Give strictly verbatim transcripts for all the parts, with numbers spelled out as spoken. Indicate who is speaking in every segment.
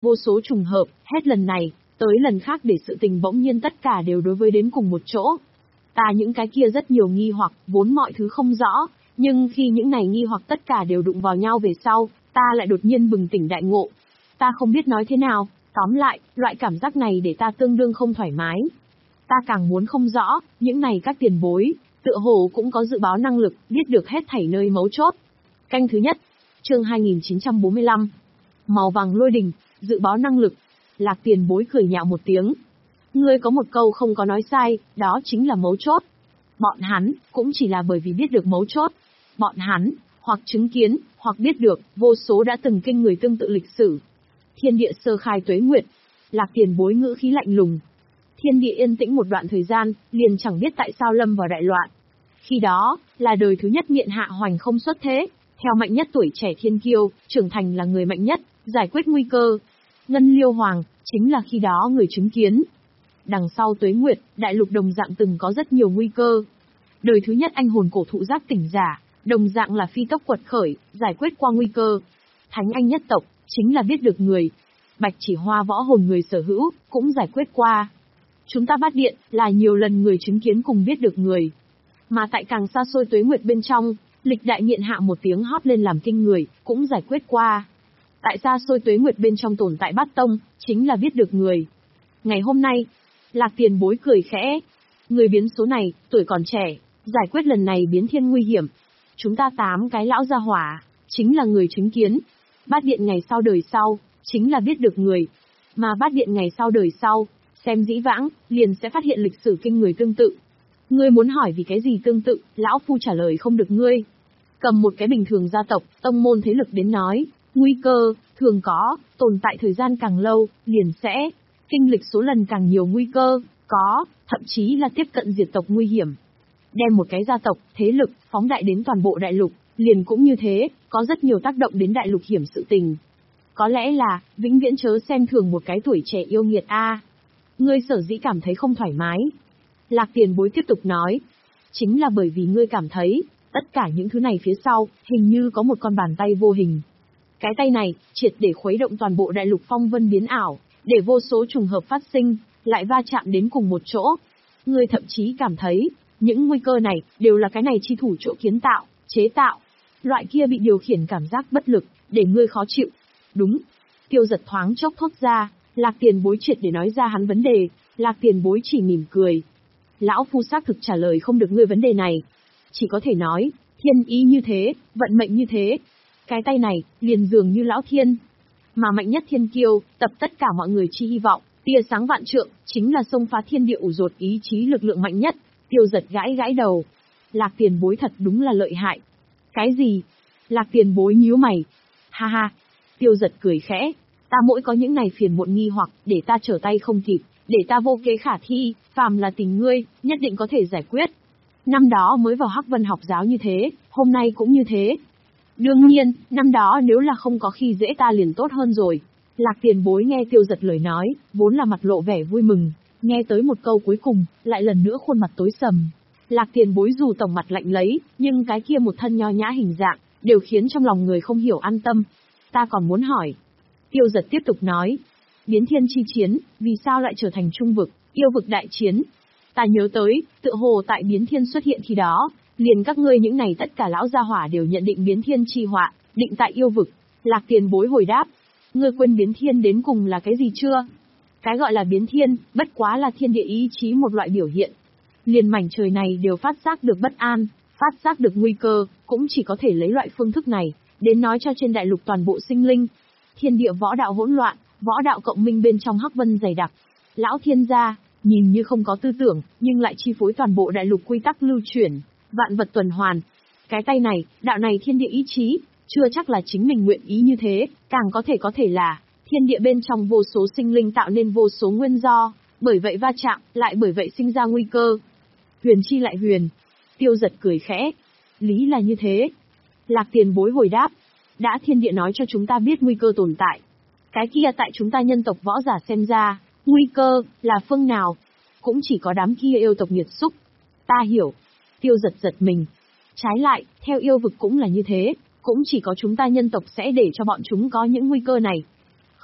Speaker 1: vô số trùng hợp, hết lần này, tới lần khác để sự tình bỗng nhiên tất cả đều đối với đến cùng một chỗ. Ta những cái kia rất nhiều nghi hoặc, vốn mọi thứ không rõ, nhưng khi những này nghi hoặc tất cả đều đụng vào nhau về sau, ta lại đột nhiên bừng tỉnh đại ngộ. Ta không biết nói thế nào, tóm lại, loại cảm giác này để ta tương đương không thoải mái. Ta càng muốn không rõ, những này các tiền bối, tựa hồ cũng có dự báo năng lực, biết được hết thảy nơi mấu chốt. Canh thứ nhất, chương hai nghìn chín trăm bốn mươi lăm. Màu vàng lôi đình, dự báo năng lực. Lạc tiền bối cười nhạo một tiếng. Ngươi có một câu không có nói sai, đó chính là mấu chốt. Bọn hắn, cũng chỉ là bởi vì biết được mấu chốt. Bọn hắn, hoặc chứng kiến, hoặc biết được, vô số đã từng kinh người tương tự lịch sử. Thiên địa sơ khai tuế nguyệt. Lạc tiền bối ngữ khí lạnh lùng. Thiên địa yên tĩnh một đoạn thời gian, liền chẳng biết tại sao lâm vào đại loạn. Khi đó, là đời thứ nhất Nghiện Hạ Hoành không xuất thế, theo mạnh nhất tuổi trẻ thiên kiêu, trưởng thành là người mạnh nhất, giải quyết nguy cơ. Ngân Liêu Hoàng, chính là khi đó người chứng kiến. Đằng sau tuế nguyệt, đại lục đồng dạng từng có rất nhiều nguy cơ. Đời thứ nhất anh hồn cổ thụ giác tỉnh giả, đồng dạng là phi tốc quật khởi, giải quyết qua nguy cơ. Thánh anh nhất tộc, chính là biết được người. Bạch chỉ hoa võ hồn người sở hữu, cũng giải quyết qua. Chúng ta Bát Điện, là nhiều lần người chứng kiến cùng biết được người. Mà tại càng xa xôi tuế nguyệt bên trong, lịch đại Nghiện Hạ một tiếng hót lên làm kinh người, cũng giải quyết qua. Tại xa xôi tuế nguyệt bên trong tồn tại Bát Tông, chính là biết được người. Ngày hôm nay, Lạc tiền bối cười khẽ. Người biến số này, tuổi còn trẻ, giải quyết lần này biến thiên nguy hiểm. Chúng ta tám cái lão gia hỏa, chính là người chứng kiến. Bát Điện ngày sau đời sau, chính là biết được người. Mà Bát Điện ngày sau đời sau, xem dĩ vãng, liền sẽ phát hiện lịch sử kinh người tương tự. Ngươi muốn hỏi vì cái gì tương tự, lão phu trả lời không được ngươi. Cầm một cái bình thường gia tộc, tông môn thế lực đến nói, nguy cơ, thường có, tồn tại thời gian càng lâu, liền sẽ, kinh lịch số lần càng nhiều nguy cơ, có, thậm chí là tiếp cận diệt tộc nguy hiểm. Đem một cái gia tộc, thế lực, phóng đại đến toàn bộ đại lục, liền cũng như thế, có rất nhiều tác động đến đại lục hiểm sự tình. Có lẽ là, vĩnh viễn chớ xem thường một cái tuổi trẻ yêu nghiệt a. Ngươi sở dĩ cảm thấy không thoải mái. Lạc tiền bối tiếp tục nói. Chính là bởi vì ngươi cảm thấy, tất cả những thứ này phía sau, hình như có một con bàn tay vô hình. Cái tay này, triệt để khuấy động toàn bộ đại lục phong vân biến ảo, để vô số trùng hợp phát sinh, lại va chạm đến cùng một chỗ. Ngươi thậm chí cảm thấy, những nguy cơ này, đều là cái này chi thủ chỗ kiến tạo, chế tạo. Loại kia bị điều khiển cảm giác bất lực, để ngươi khó chịu. Đúng. Tiêu Giật thoáng chốc thốt ra, Lạc tiền bối triệt để nói ra hắn vấn đề, Lạc tiền bối chỉ mỉm cười. Lão phu xác thực trả lời không được ngươi vấn đề này. Chỉ có thể nói, thiên ý như thế, vận mệnh như thế. Cái tay này, liền dường như lão thiên. Mà mạnh nhất thiên kiêu, tập tất cả mọi người chi hy vọng, tia sáng vạn trượng, chính là xông phá thiên địa ủ dột ý chí lực lượng mạnh nhất. Tiêu Giật gãi gãi đầu. Lạc tiền bối thật đúng là lợi hại. Cái gì? Lạc tiền bối nhíu mày. Ha ha. Tiêu Giật cười khẽ. Ta mỗi có những này phiền muộn nghi hoặc, để ta trở tay không kịp, để ta vô kế khả thi, phàm là tình ngươi, nhất định có thể giải quyết. Năm đó mới vào Hắc Vân học giáo như thế, hôm nay cũng như thế. Đương nhiên, năm đó nếu là không có khi dễ ta liền tốt hơn rồi. Lạc tiền bối nghe Tiêu Giật lời nói, vốn là mặt lộ vẻ vui mừng, nghe tới một câu cuối cùng, lại lần nữa khuôn mặt tối sầm. Lạc tiền bối dù tổng mặt lạnh lấy, nhưng cái kia một thân nho nhã hình dạng, đều khiến trong lòng người không hiểu an tâm. Ta còn muốn hỏi. Tiêu Giật tiếp tục nói. Biến thiên chi chiến, vì sao lại trở thành trung vực, yêu vực đại chiến? Ta nhớ tới, tựa hồ tại biến thiên xuất hiện khi đó, liền các ngươi những này tất cả lão gia hỏa đều nhận định biến thiên chi họa, định tại yêu vực. Lạc tiền bối hồi đáp. Ngươi quên biến thiên đến cùng là cái gì chưa? Cái gọi là biến thiên, bất quá là thiên địa ý chí một loại biểu hiện. Liền mảnh trời này đều phát giác được bất an, phát giác được nguy cơ, cũng chỉ có thể lấy loại phương thức này, đến nói cho trên đại lục toàn bộ sinh linh. Thiên địa võ đạo hỗn loạn, võ đạo cộng minh bên trong hắc vân dày đặc. Lão thiên gia, nhìn như không có tư tưởng, nhưng lại chi phối toàn bộ đại lục quy tắc lưu chuyển, vạn vật tuần hoàn. Cái tay này, đạo này thiên địa ý chí, chưa chắc là chính mình nguyện ý như thế, càng có thể có thể là, thiên địa bên trong vô số sinh linh tạo nên vô số nguyên do, bởi vậy va chạm, lại bởi vậy sinh ra nguy cơ. Huyền chi lại huyền. Tiêu Giật cười khẽ. Lý là như thế. Lạc tiền bối hồi đáp. Đã thiên địa nói cho chúng ta biết nguy cơ tồn tại. Cái kia tại chúng ta nhân tộc võ giả xem ra, nguy cơ, là phương nào? Cũng chỉ có đám kia yêu tộc nghiệt xúc. Ta hiểu. Tiêu Giật giật mình. Trái lại, theo yêu vực cũng là như thế, cũng chỉ có chúng ta nhân tộc sẽ để cho bọn chúng có những nguy cơ này.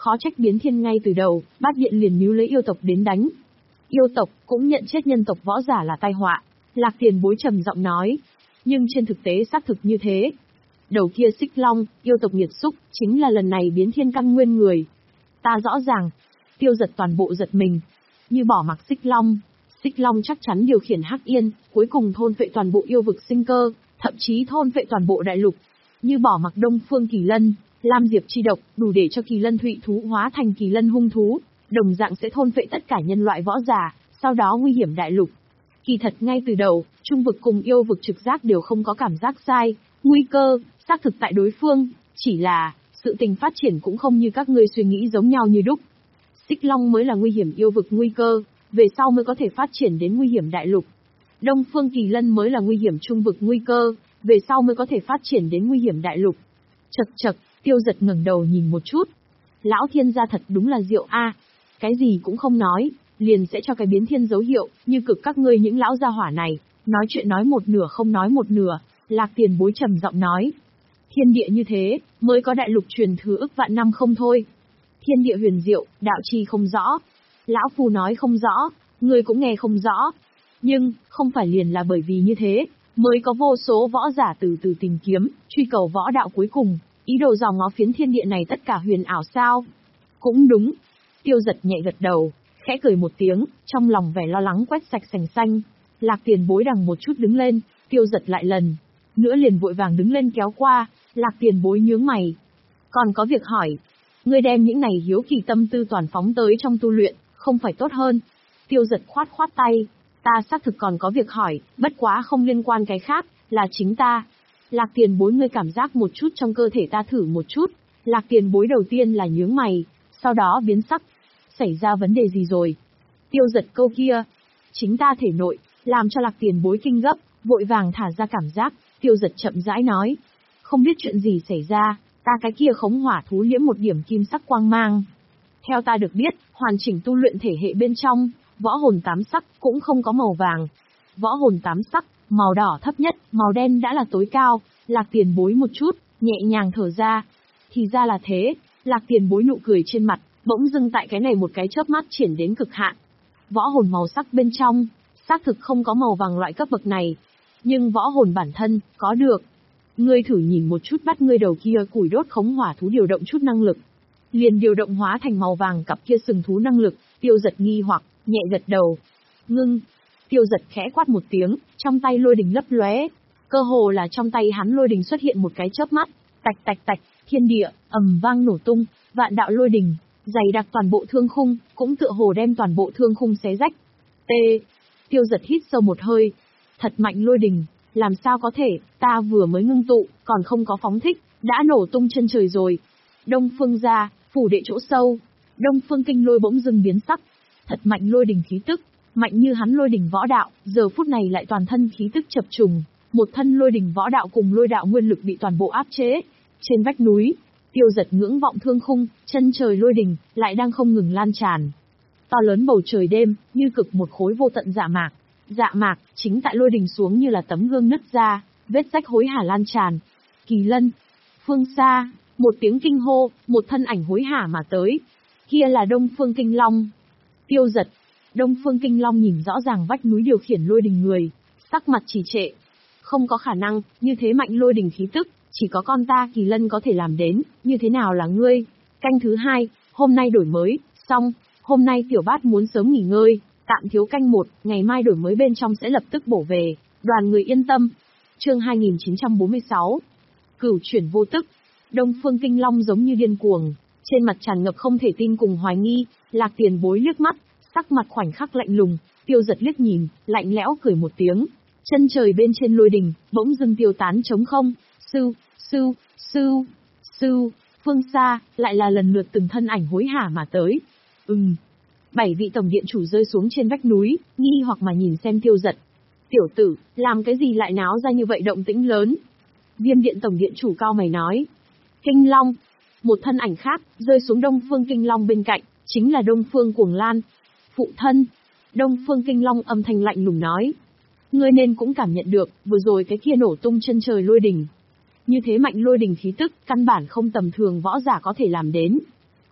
Speaker 1: Khó trách biến thiên ngay từ đầu, Bát Điện liền níu lấy yêu tộc đến đánh. Yêu tộc cũng nhận chết nhân tộc võ giả là tai họa. Lạc Tiền Bối trầm giọng nói. Nhưng trên thực tế xác thực như thế. Đầu kia Xích Long, yêu tộc nghiệt xúc, chính là lần này biến thiên căn nguyên người. Ta rõ ràng. Tiêu Giật toàn bộ giật mình. Như bỏ mặc Xích Long. Xích Long chắc chắn điều khiển Hắc Yên, cuối cùng thôn phệ toàn bộ yêu vực sinh cơ, thậm chí thôn phệ toàn bộ đại lục. Như bỏ mặc Đông Phương Kỳ Lân, Lam Diệp chi độc, đủ để cho Kỳ Lân Thụy thú hóa thành Kỳ Lân hung thú, đồng dạng sẽ thôn phệ tất cả nhân loại võ giả, sau đó nguy hiểm đại lục. Kỳ thật ngay từ đầu, trung vực cùng yêu vực trực giác đều không có cảm giác sai, nguy cơ, xác thực tại đối phương, chỉ là, sự tình phát triển cũng không như các ngươi suy nghĩ giống nhau như đúc. Xích Long mới là nguy hiểm yêu vực nguy cơ, về sau mới có thể phát triển đến nguy hiểm đại lục. Đông Phương Kỳ Lân mới là nguy hiểm trung vực nguy cơ, về sau mới có thể phát triển đến nguy hiểm đại lục. Chậc chậc, Tiêu Giật ngẩng đầu nhìn một chút. Lão thiên gia thật đúng là diệu a, cái gì cũng không nói, liền sẽ cho cái biến thiên dấu hiệu, như cực các ngươi những lão gia hỏa này, nói chuyện nói một nửa không nói một nửa. Lạc Tiền Bối trầm giọng nói. Thiên địa như thế, mới có đại lục truyền thừa ức vạn năm không thôi. Thiên địa huyền diệu, đạo chi không rõ. Lão Phu nói không rõ, ngươi cũng nghe không rõ. Nhưng, không phải liền là bởi vì như thế, mới có vô số võ giả từ từ tìm kiếm, truy cầu võ đạo cuối cùng, ý đồ dò ngó phiến thiên địa này tất cả huyền ảo sao? Cũng đúng. Tiêu Giật nhẹ gật đầu, khẽ cười một tiếng, trong lòng vẻ lo lắng quét sạch sành xanh. Lạc Tiền Bối đằng một chút đứng lên, Tiêu Giật lại lần nữa liền vội vàng đứng lên kéo qua. Lạc Tiền Bối nhướng mày. Còn có việc hỏi. Ngươi đem những này hiếu kỳ tâm tư toàn phóng tới trong tu luyện, không phải tốt hơn? Tiêu Giật khoát khoát tay. Ta xác thực còn có việc hỏi, bất quá không liên quan cái khác, là chính ta. Lạc Tiền Bối ngươi cảm giác một chút trong cơ thể ta thử một chút. Lạc Tiền Bối đầu tiên là nhướng mày, sau đó biến sắc. Xảy ra vấn đề gì rồi? Tiêu Giật câu kia. Chính ta thể nội, làm cho Lạc Tiền Bối kinh gấp, vội vàng thả ra cảm giác. Tiêu Giật chậm rãi nói. Không biết chuyện gì xảy ra, ta cái kia khống hỏa thú liễm một điểm kim sắc quang mang. Theo ta được biết, hoàn chỉnh tu luyện thể hệ bên trong, võ hồn tám sắc cũng không có màu vàng. Võ hồn tám sắc, màu đỏ thấp nhất, màu đen đã là tối cao. Lạc Tiền Bối một chút, nhẹ nhàng thở ra. Thì ra là thế, Lạc Tiền Bối nụ cười trên mặt, bỗng dưng tại cái này một cái chớp mắt triển đến cực hạn. Võ hồn màu sắc bên trong, xác thực không có màu vàng loại cấp bậc này. Nhưng võ hồn bản thân, có được. Ngươi thử nhìn một chút bắt ngươi đầu kia củi đốt khống hỏa thú điều động chút năng lực. Liền điều động hóa thành màu vàng cặp kia sừng thú năng lực. Tiêu Giật nghi hoặc, nhẹ gật đầu. Ngưng. Tiêu Giật khẽ quát một tiếng, trong tay lôi đình lấp lóe. Cơ hồ là trong tay hắn lôi đình xuất hiện một cái chớp mắt. Tạch tạch tạch, thiên địa, ầm vang nổ tung, vạn đạo lôi đình, dày đặc toàn bộ thương khung, cũng tựa hồ đem toàn bộ thương khung xé rách. T. Tiêu Giật hít sâu một hơi. Thật mạnh lôi đình, làm sao có thể, ta vừa mới ngưng tụ, còn không có phóng thích, đã nổ tung chân trời rồi. Đông Phương gia, phủ đệ chỗ sâu, Đông Phương Kinh Lôi bỗng dưng biến sắc. Thật mạnh lôi đình khí tức, mạnh như hắn lôi đình võ đạo, giờ phút này lại toàn thân khí tức chập trùng, một thân lôi đình võ đạo cùng lôi đạo nguyên lực bị toàn bộ áp chế. Trên vách núi, Tiêu Giật ngưỡng vọng thương khung, chân trời lôi đình lại đang không ngừng lan tràn. To lớn bầu trời đêm, như cực một khối vô tận dạ mạc. Dạ mạc, chính tại lôi đình xuống như là tấm gương nứt ra, vết rách hối hả lan tràn. Kỳ Lân. Phương xa, một tiếng kinh hô, một thân ảnh hối hả mà tới. Kia là Đông Phương Kinh Long. Tiêu Giật. Đông Phương Kinh Long nhìn rõ ràng vách núi điều khiển lôi đình người, sắc mặt trì trệ. Không có khả năng, như thế mạnh lôi đình khí tức, chỉ có con ta Kỳ Lân có thể làm đến, như thế nào là ngươi? Canh thứ hai, hôm nay đổi mới, xong, hôm nay Tiểu Bát muốn sớm nghỉ ngơi. Tạm thiếu canh một, ngày mai đổi mới bên trong sẽ lập tức bổ về, đoàn người yên tâm. Chương hai nghìn chín trăm bốn mươi sáu. Cửu chuyển vô tức. Đông Phương Kinh Long giống như điên cuồng, trên mặt tràn ngập không thể tin cùng hoài nghi. Lạc Tiền Bối liếc mắt, sắc mặt khoảnh khắc lạnh lùng. Tiêu Giật liếc nhìn, lạnh lẽo cười một tiếng. Chân trời bên trên lôi đình, bỗng dưng tiêu tán trống không. Sưu, sưu, sưu, sưu. Phương xa, lại là lần lượt từng thân ảnh hối hả mà tới. Ừm. Bảy vị tổng điện chủ rơi xuống trên vách núi, nghi hoặc mà nhìn xem Tiêu Giật. Tiểu tử, làm cái gì lại náo ra như vậy động tĩnh lớn? Viêm điện tổng điện chủ cao mày nói. Kinh Long. Một thân ảnh khác, rơi xuống Đông Phương Kinh Long bên cạnh, chính là Đông Phương Cuồng Lan. Phụ thân. Đông Phương Kinh Long âm thanh lạnh lùng nói. Ngươi nên cũng cảm nhận được, vừa rồi cái kia nổ tung chân trời lôi đình. Như thế mạnh lôi đình khí tức, căn bản không tầm thường võ giả có thể làm đến.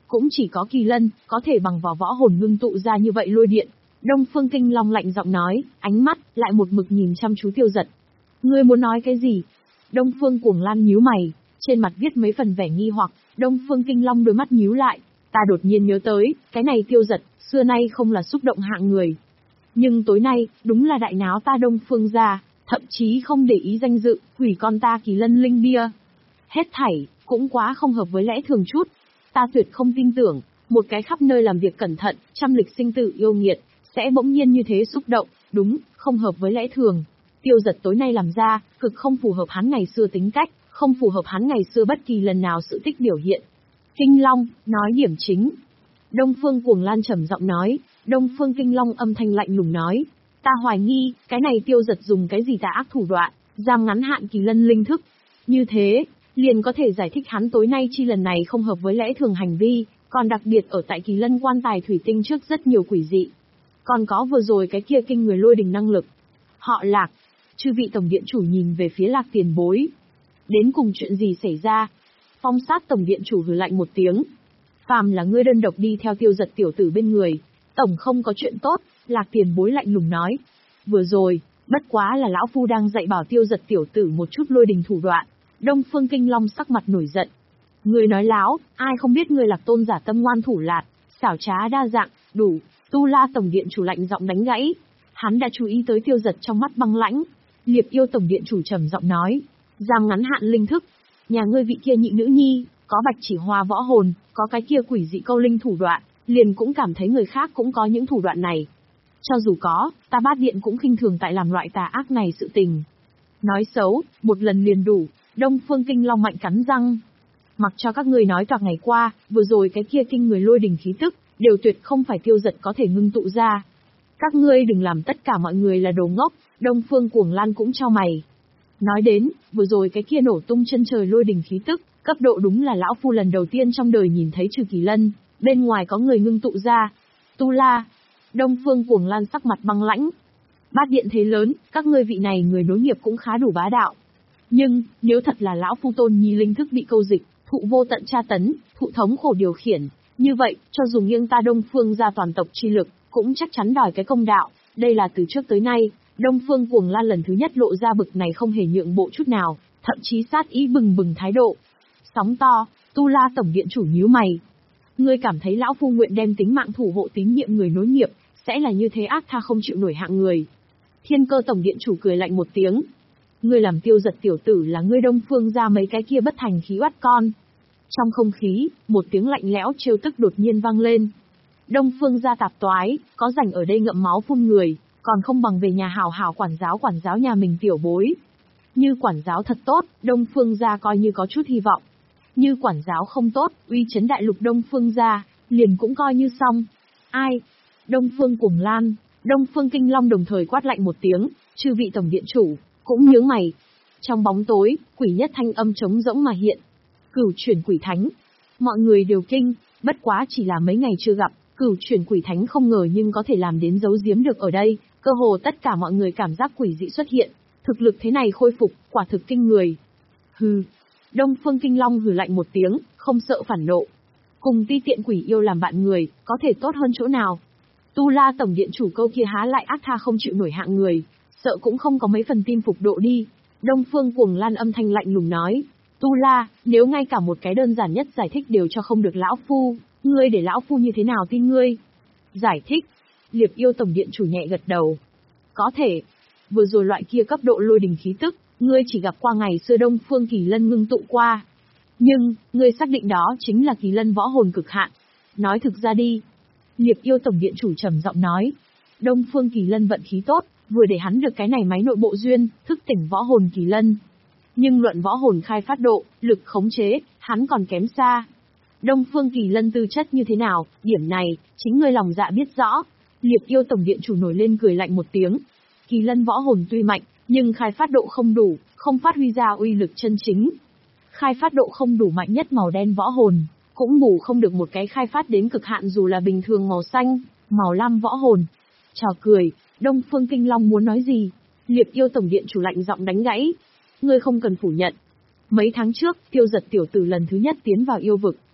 Speaker 1: cũng chỉ có Kỳ Lân, có thể bằng vào võ hồn ngưng tụ ra như vậy lôi điện. Đông Phương Kinh Long lạnh giọng nói, ánh mắt lại một mực nhìn chăm chú Tiêu Dật. Ngươi muốn nói cái gì? Đông Phương Cuồng Lan nhíu mày, trên mặt viết mấy phần vẻ nghi hoặc. Đông Phương Kinh Long đôi mắt nhíu lại, ta đột nhiên nhớ tới, cái này Tiêu Dật, xưa nay không là xúc động hạng người. Nhưng tối nay, đúng là đại náo ta Đông Phương gia, thậm chí không để ý danh dự, hủy con ta Kỳ Lân linh bia. Hết thảy, cũng quá không hợp với lẽ thường chút. Ta tuyệt không tin tưởng, một cái khắp nơi làm việc cẩn thận, trăm lịch sinh tử yêu nghiệt, sẽ bỗng nhiên như thế xúc động, đúng, không hợp với lẽ thường. Tiêu Dật tối nay làm ra, cực không phù hợp hắn ngày xưa tính cách, không phù hợp hắn ngày xưa bất kỳ lần nào sự tích biểu hiện. Kinh Long, nói điểm chính. Đông Phương Cuồng Lan trầm giọng nói, Đông Phương Kinh Long âm thanh lạnh lùng nói, ta hoài nghi, cái này Tiêu Dật dùng cái gì tà ác thủ đoạn, giam ngắn hạn Kỳ Lân linh thức. Như thế, liền có thể giải thích hắn tối nay chi lần này không hợp với lẽ thường hành vi, còn đặc biệt ở tại Kỳ Lân quan tài thủy tinh trước rất nhiều quỷ dị. Còn có vừa rồi cái kia kinh người lôi đình năng lực. Họ Lạc, chư vị tổng điện chủ nhìn về phía Lạc tiền bối. Đến cùng chuyện gì xảy ra? Phong Sát tổng điện chủ hừ lạnh một tiếng. Phàm là ngươi đơn độc đi theo Tiêu Dật tiểu tử bên người, tổng không có chuyện tốt, Lạc tiền bối lạnh lùng nói. Vừa rồi, bất quá là lão phu đang dạy bảo Tiêu Dật tiểu tử một chút lôi đình thủ đoạn. Đông Phương Kinh Long sắc mặt nổi giận. Ngươi nói láo, ai không biết ngươi Lạc tôn giả tâm ngoan thủ lạt, xảo trá đa dạng, đủ. Tu La tổng điện chủ lạnh giọng đánh gãy. Hắn đã chú ý tới Tiêu Dật trong mắt băng lãnh. Liệp Yêu tổng điện chủ trầm giọng nói, giam ngắn hạn linh thức. Nhà ngươi vị kia nhị nữ nhi, có bạch chỉ hoa võ hồn, có cái kia quỷ dị câu linh thủ đoạn, liền cũng cảm thấy người khác cũng có những thủ đoạn này. Cho dù có, ta Bát Điện cũng khinh thường tại làm loại tà ác này sự tình. Nói xấu, một lần liền đủ. Đông Phương Kinh Long mạnh cắn răng. Mặc cho các ngươi nói toạc ngày qua, vừa rồi cái kia kinh người lôi đình khí tức, đều tuyệt không phải Tiêu Dật có thể ngưng tụ ra. Các ngươi đừng làm tất cả mọi người là đồ ngốc. Đông Phương Cuồng Lan cũng cho mày. Nói đến, vừa rồi cái kia nổ tung chân trời lôi đình khí tức, cấp độ đúng là lão phu lần đầu tiên trong đời nhìn thấy trừ Kỳ Lân, bên ngoài có người ngưng tụ ra. Tu La. Đông Phương Cuồng Lan sắc mặt băng lãnh. Bát Điện thế lớn, các ngươi vị này người nối nghiệp cũng khá đủ bá đạo. Nhưng, nếu thật là lão phu tôn nhi linh thức bị câu dịch, thụ vô tận tra tấn, thụ thống khổ điều khiển, như vậy, cho dù nghiêng ta Đông Phương ra toàn tộc chi lực, cũng chắc chắn đòi cái công đạo. Đây là từ trước tới nay, Đông Phương Cuồng Lan lần thứ nhất lộ ra bực này không hề nhượng bộ chút nào, thậm chí sát ý bừng bừng thái độ. Sóng to, Tu La tổng điện chủ nhíu mày. Ngươi cảm thấy lão phu nguyện đem tính mạng thủ hộ tín nhiệm người nối nghiệp, sẽ là như thế ác tha không chịu nổi hạng người. Thiên Cơ tổng điện chủ cười lạnh một tiếng. Ngươi làm Tiêu Dật tiểu tử là ngươi Đông Phương ra mấy cái kia bất thành khí oát con. Trong không khí, một tiếng lạnh lẽo trêu tức đột nhiên vang lên. Đông Phương gia tạp toái, có rảnh ở đây ngậm máu phun người, còn không bằng về nhà hào hào quản giáo quản giáo nhà mình tiểu bối. Như quản giáo thật tốt, Đông Phương gia coi như có chút hy vọng. Như quản giáo không tốt, uy chấn đại lục Đông Phương gia, liền cũng coi như xong. Ai? Đông Phương Cuồng Lan, Đông Phương Kinh Long đồng thời quát lạnh một tiếng, chư vị tổng điện chủ, cũng nhướng mày. Trong bóng tối, quỷ nhất thanh âm trống rỗng mà hiện. Cửu chuyển quỷ thánh. Mọi người đều kinh, bất quá chỉ là mấy ngày chưa gặp, cửu chuyển quỷ thánh không ngờ nhưng có thể làm đến giấu giếm được ở đây, cơ hồ tất cả mọi người cảm giác quỷ dị xuất hiện. Thực lực thế này khôi phục, quả thực kinh người. Hừ. Đông Phương Kinh Long hừ lạnh một tiếng, không sợ phản nộ. Cùng ti tiện quỷ yêu làm bạn người, có thể tốt hơn chỗ nào? Tu La tổng điện chủ câu kia há lại ác tha không chịu nổi hạng người, sợ cũng không có mấy phần tin phục độ đi. Đông Phương Cuồng Lan âm thanh lạnh lùng nói, Tu La, nếu ngay cả một cái đơn giản nhất giải thích đều cho không được lão phu, ngươi để lão phu như thế nào tin ngươi? Giải thích. Liệp Yêu tổng điện chủ nhẹ gật đầu. Có thể. Vừa rồi loại kia cấp độ lôi đình khí tức, ngươi chỉ gặp qua ngày xưa Đông Phương Kỳ Lân ngưng tụ qua. Nhưng, ngươi xác định đó chính là Kỳ Lân võ hồn cực hạn. Nói thực ra đi. Liệp Yêu tổng điện chủ trầm giọng nói. Đông Phương Kỳ Lân vận khí tốt, vừa để hắn được cái này máy nội bộ duyên, thức tỉnh võ hồn Kỳ Lân. Nhưng luận võ hồn khai phát độ, lực khống chế, hắn còn kém xa. Đông Phương Kỳ Lân tư chất như thế nào, điểm này, chính ngươi lòng dạ biết rõ. Liệp Yêu tổng điện chủ nổi lên cười lạnh một tiếng. Kỳ Lân võ hồn tuy mạnh, nhưng khai phát độ không đủ, không phát huy ra uy lực chân chính. Khai phát độ không đủ mạnh nhất màu đen võ hồn, cũng bù không được một cái khai phát đến cực hạn dù là bình thường màu xanh, màu lam võ hồn. Trò cười, Đông Phương Kinh Long muốn nói gì? Liệp Yêu tổng điện chủ lạnh giọng đánh gãy. Ngươi không cần phủ nhận. Mấy tháng trước, Tiêu Dật tiểu tử lần thứ nhất tiến vào yêu vực,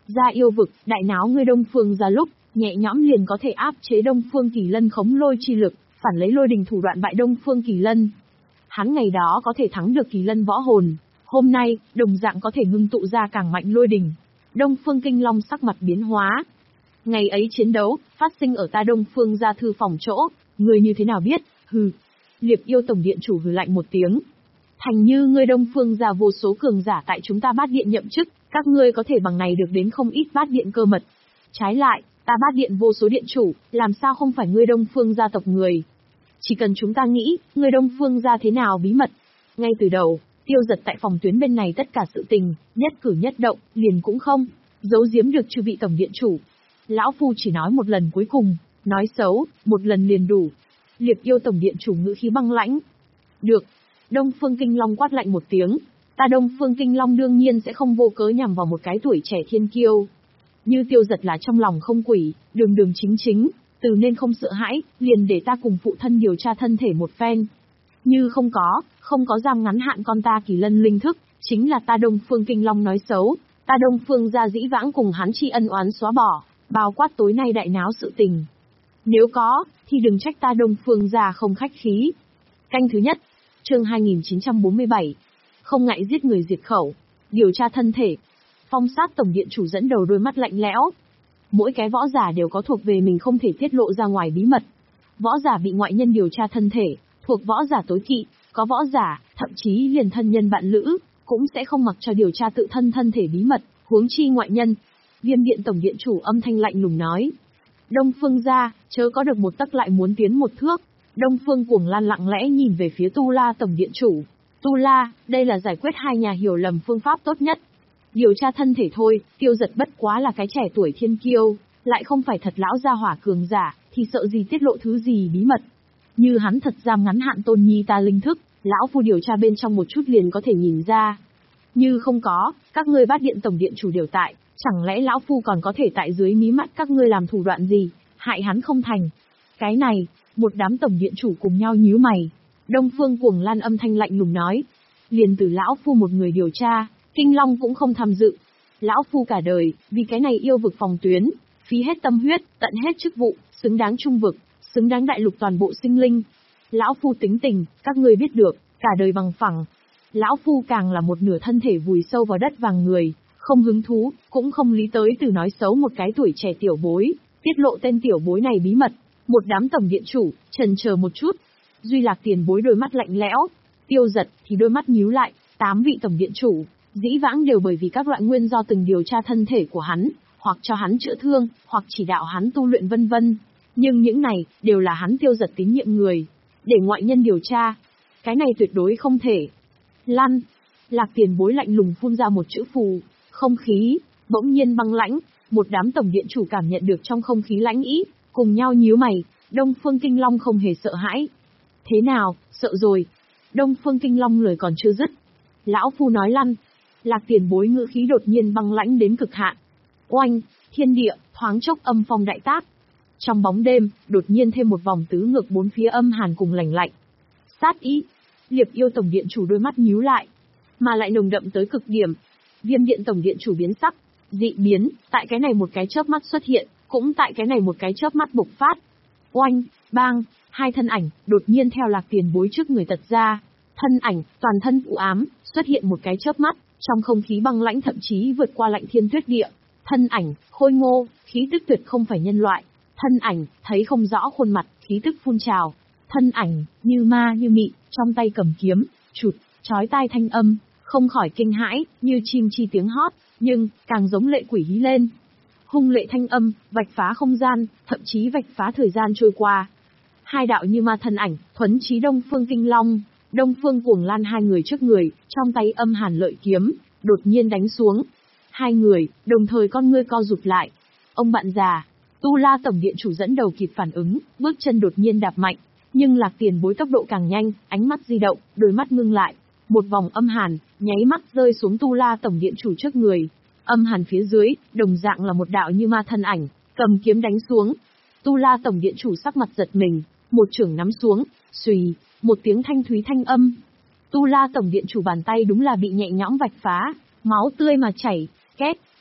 Speaker 1: Ra yêu vực, đại náo ngươi Đông Phương ra lúc, nhẹ nhõm liền có thể áp chế Đông Phương Kỳ Lân khống lôi chi lực, phản lấy lôi đình thủ đoạn bại Đông Phương Kỳ Lân. Hắn ngày đó có thể thắng được Kỳ Lân võ hồn, hôm nay, đồng dạng có thể ngưng tụ ra càng mạnh lôi đình. Đông Phương Kinh Long sắc mặt biến hóa. Ngày ấy chiến đấu, phát sinh ở ta Đông Phương gia thư phòng chỗ, người như thế nào biết, hừ. Liệp yêu tổng điện chủ hừ lạnh một tiếng. Thành như ngươi Đông Phương gia vô số cường giả tại chúng ta bát điện nhậm chức, các ngươi có thể bằng này được đến không ít bát điện cơ mật. Trái lại, ta bát điện vô số điện chủ, làm sao không phải ngươi Đông Phương gia tộc người. Chỉ cần chúng ta nghĩ, ngươi Đông Phương gia thế nào bí mật. Ngay từ đầu, Tiêu Giật tại phòng tuyến bên này tất cả sự tình, nhất cử nhất động, liền cũng không giấu giếm được chư vị tổng điện chủ. Lão Phu chỉ nói một lần cuối cùng, nói xấu, một lần liền đủ. Liệp yêu tổng điện chủ ngữ khí băng lãnh. Được. Đông Phương Kinh Long quát lạnh một tiếng. Ta Đông Phương Kinh Long đương nhiên sẽ không vô cớ nhằm vào một cái tuổi trẻ thiên kiêu. Như Tiêu Giật là trong lòng không quỷ, đường đường chính chính, từ nên không sợ hãi, liền để ta cùng phụ thân điều tra thân thể một phen. Như không có, không có giam ngắn hạn con ta Kỳ Lân linh thức, chính là ta Đông Phương Kinh Long nói xấu, ta Đông Phương gia dĩ vãng cùng hắn tri ân oán xóa bỏ, bao quát tối nay đại náo sự tình. Nếu có, thì đừng trách ta Đông Phương gia không khách khí. Canh thứ nhất, chương hai nghìn chín trăm bốn mươi bảy. Không ngại giết người diệt khẩu, điều tra thân thể. Phong Sát tổng điện chủ dẫn đầu đôi mắt lạnh lẽo. Mỗi cái võ giả đều có thuộc về mình không thể tiết lộ ra ngoài bí mật. Võ giả bị ngoại nhân điều tra thân thể, thuộc võ giả tối kỵ, có võ giả, thậm chí liền thân nhân bạn lữ, cũng sẽ không mặc cho điều tra tự thân thân thể bí mật, huống chi ngoại nhân. Viêm điện tổng điện chủ âm thanh lạnh lùng nói. Đông Phương gia, chớ có được một tấc lại muốn tiến một thước. Đông Phương Cuồng Lan lặng lẽ nhìn về phía Tu La tổng điện chủ. Tu La, đây là giải quyết hai nhà hiểu lầm phương pháp tốt nhất. Điều tra thân thể thôi, Tiêu Giật bất quá là cái trẻ tuổi thiên kiêu, lại không phải thật lão gia hỏa cường giả, thì sợ gì tiết lộ thứ gì bí mật. Như hắn thật giam ngắn hạn tôn nhi ta linh thức, lão phu điều tra bên trong một chút liền có thể nhìn ra. Như không có, các ngươi bát điện tổng điện chủ đều tại, chẳng lẽ lão phu còn có thể tại dưới mí mắt các ngươi làm thủ đoạn gì, hại hắn không thành. Cái này, một đám tổng điện chủ cùng nhau nhíu mày. Đông Phương Cuồng Lan âm thanh lạnh lùng nói. Liền từ lão phu một người điều tra, Kinh Long cũng không tham dự. Lão phu cả đời, vì cái này yêu vực phòng tuyến, phí hết tâm huyết, tận hết chức vụ, xứng đáng trung vực, xứng đáng đại lục toàn bộ sinh linh. Lão phu tính tình, các ngươi biết được, cả đời bằng phẳng. Lão phu càng là một nửa thân thể vùi sâu vào đất vàng người, không hứng thú, cũng không lý tới từ nói xấu một cái tuổi trẻ tiểu bối, tiết lộ tên tiểu bối này bí mật. Một đám tổng điện chủ, chần chờ một chút. Duy Lạc tiền bối đôi mắt lạnh lẽo, Tiêu Giật thì đôi mắt nhíu lại, tám vị tổng điện chủ, dĩ vãng đều bởi vì các loại nguyên do từng điều tra thân thể của hắn, hoặc cho hắn chữa thương, hoặc chỉ đạo hắn tu luyện vân vân. Nhưng những này, đều là hắn Tiêu Giật tín nhiệm người. Để ngoại nhân điều tra, cái này tuyệt đối không thể. Lăn, Lạc tiền bối lạnh lùng phun ra một chữ phù, không khí, bỗng nhiên băng lãnh, một đám tổng điện chủ cảm nhận được trong không khí lãnh ý, cùng nhau nhíu mày, Đông Phương Kinh Long không hề sợ hãi. Thế nào, sợ rồi? Đông Phương Kinh Long lời còn chưa dứt. Lão phu nói lăn. Lạc tiền bối ngữ khí đột nhiên băng lãnh đến cực hạn. Oanh, thiên địa, thoáng chốc âm phong đại tác. Trong bóng đêm, đột nhiên thêm một vòng tứ ngược bốn phía âm hàn cùng lạnh lạnh. Sát ý. Liệp yêu tổng điện chủ đôi mắt nhíu lại, mà lại nồng đậm tới cực điểm. Viêm điện tổng điện chủ biến sắc, dị biến, tại cái này một cái chớp mắt xuất hiện, cũng tại cái này một cái chớp mắt bộc phát. Oanh, bang, hai thân ảnh, đột nhiên theo Lạc tiền bối trước người tật ra. Thân ảnh, toàn thân u ám, xuất hiện một cái chớp mắt, trong không khí băng lãnh thậm chí vượt qua lạnh thiên tuyết địa. Thân ảnh, khôi ngô, khí tức tuyệt không phải nhân loại. Thân ảnh, thấy không rõ khuôn mặt, khí tức phun trào. Thân ảnh, như ma như mị, trong tay cầm kiếm, chụt, chói tai thanh âm, không khỏi kinh hãi, như chim chi tiếng hót, nhưng, càng giống lệ quỷ hí lên. Hung lệ thanh âm, vạch phá không gian, thậm chí vạch phá thời gian trôi qua. Hai đạo như ma thân ảnh, thuấn chí Đông Phương Kinh Long, Đông Phương Cuồng Lan hai người trước người, trong tay âm hàn lợi kiếm, đột nhiên đánh xuống. Hai người, đồng thời con ngươi co rụt lại. Ông bạn già, Tu La tổng điện chủ dẫn đầu kịp phản ứng, bước chân đột nhiên đạp mạnh, nhưng Lạc tiền bối tốc độ càng nhanh, ánh mắt di động, đôi mắt ngưng lại. Một vòng âm hàn, nháy mắt rơi xuống Tu La tổng điện chủ trước người. Âm hàn phía dưới, đồng dạng là một đạo như ma thân ảnh, cầm kiếm đánh xuống. Tu La tổng điện chủ sắc mặt giật mình, một chưởng nắm xuống, xùy, một tiếng thanh thúy thanh âm. Tu La tổng điện chủ bàn tay đúng là bị nhẹ nhõm vạch phá, máu tươi mà chảy, két,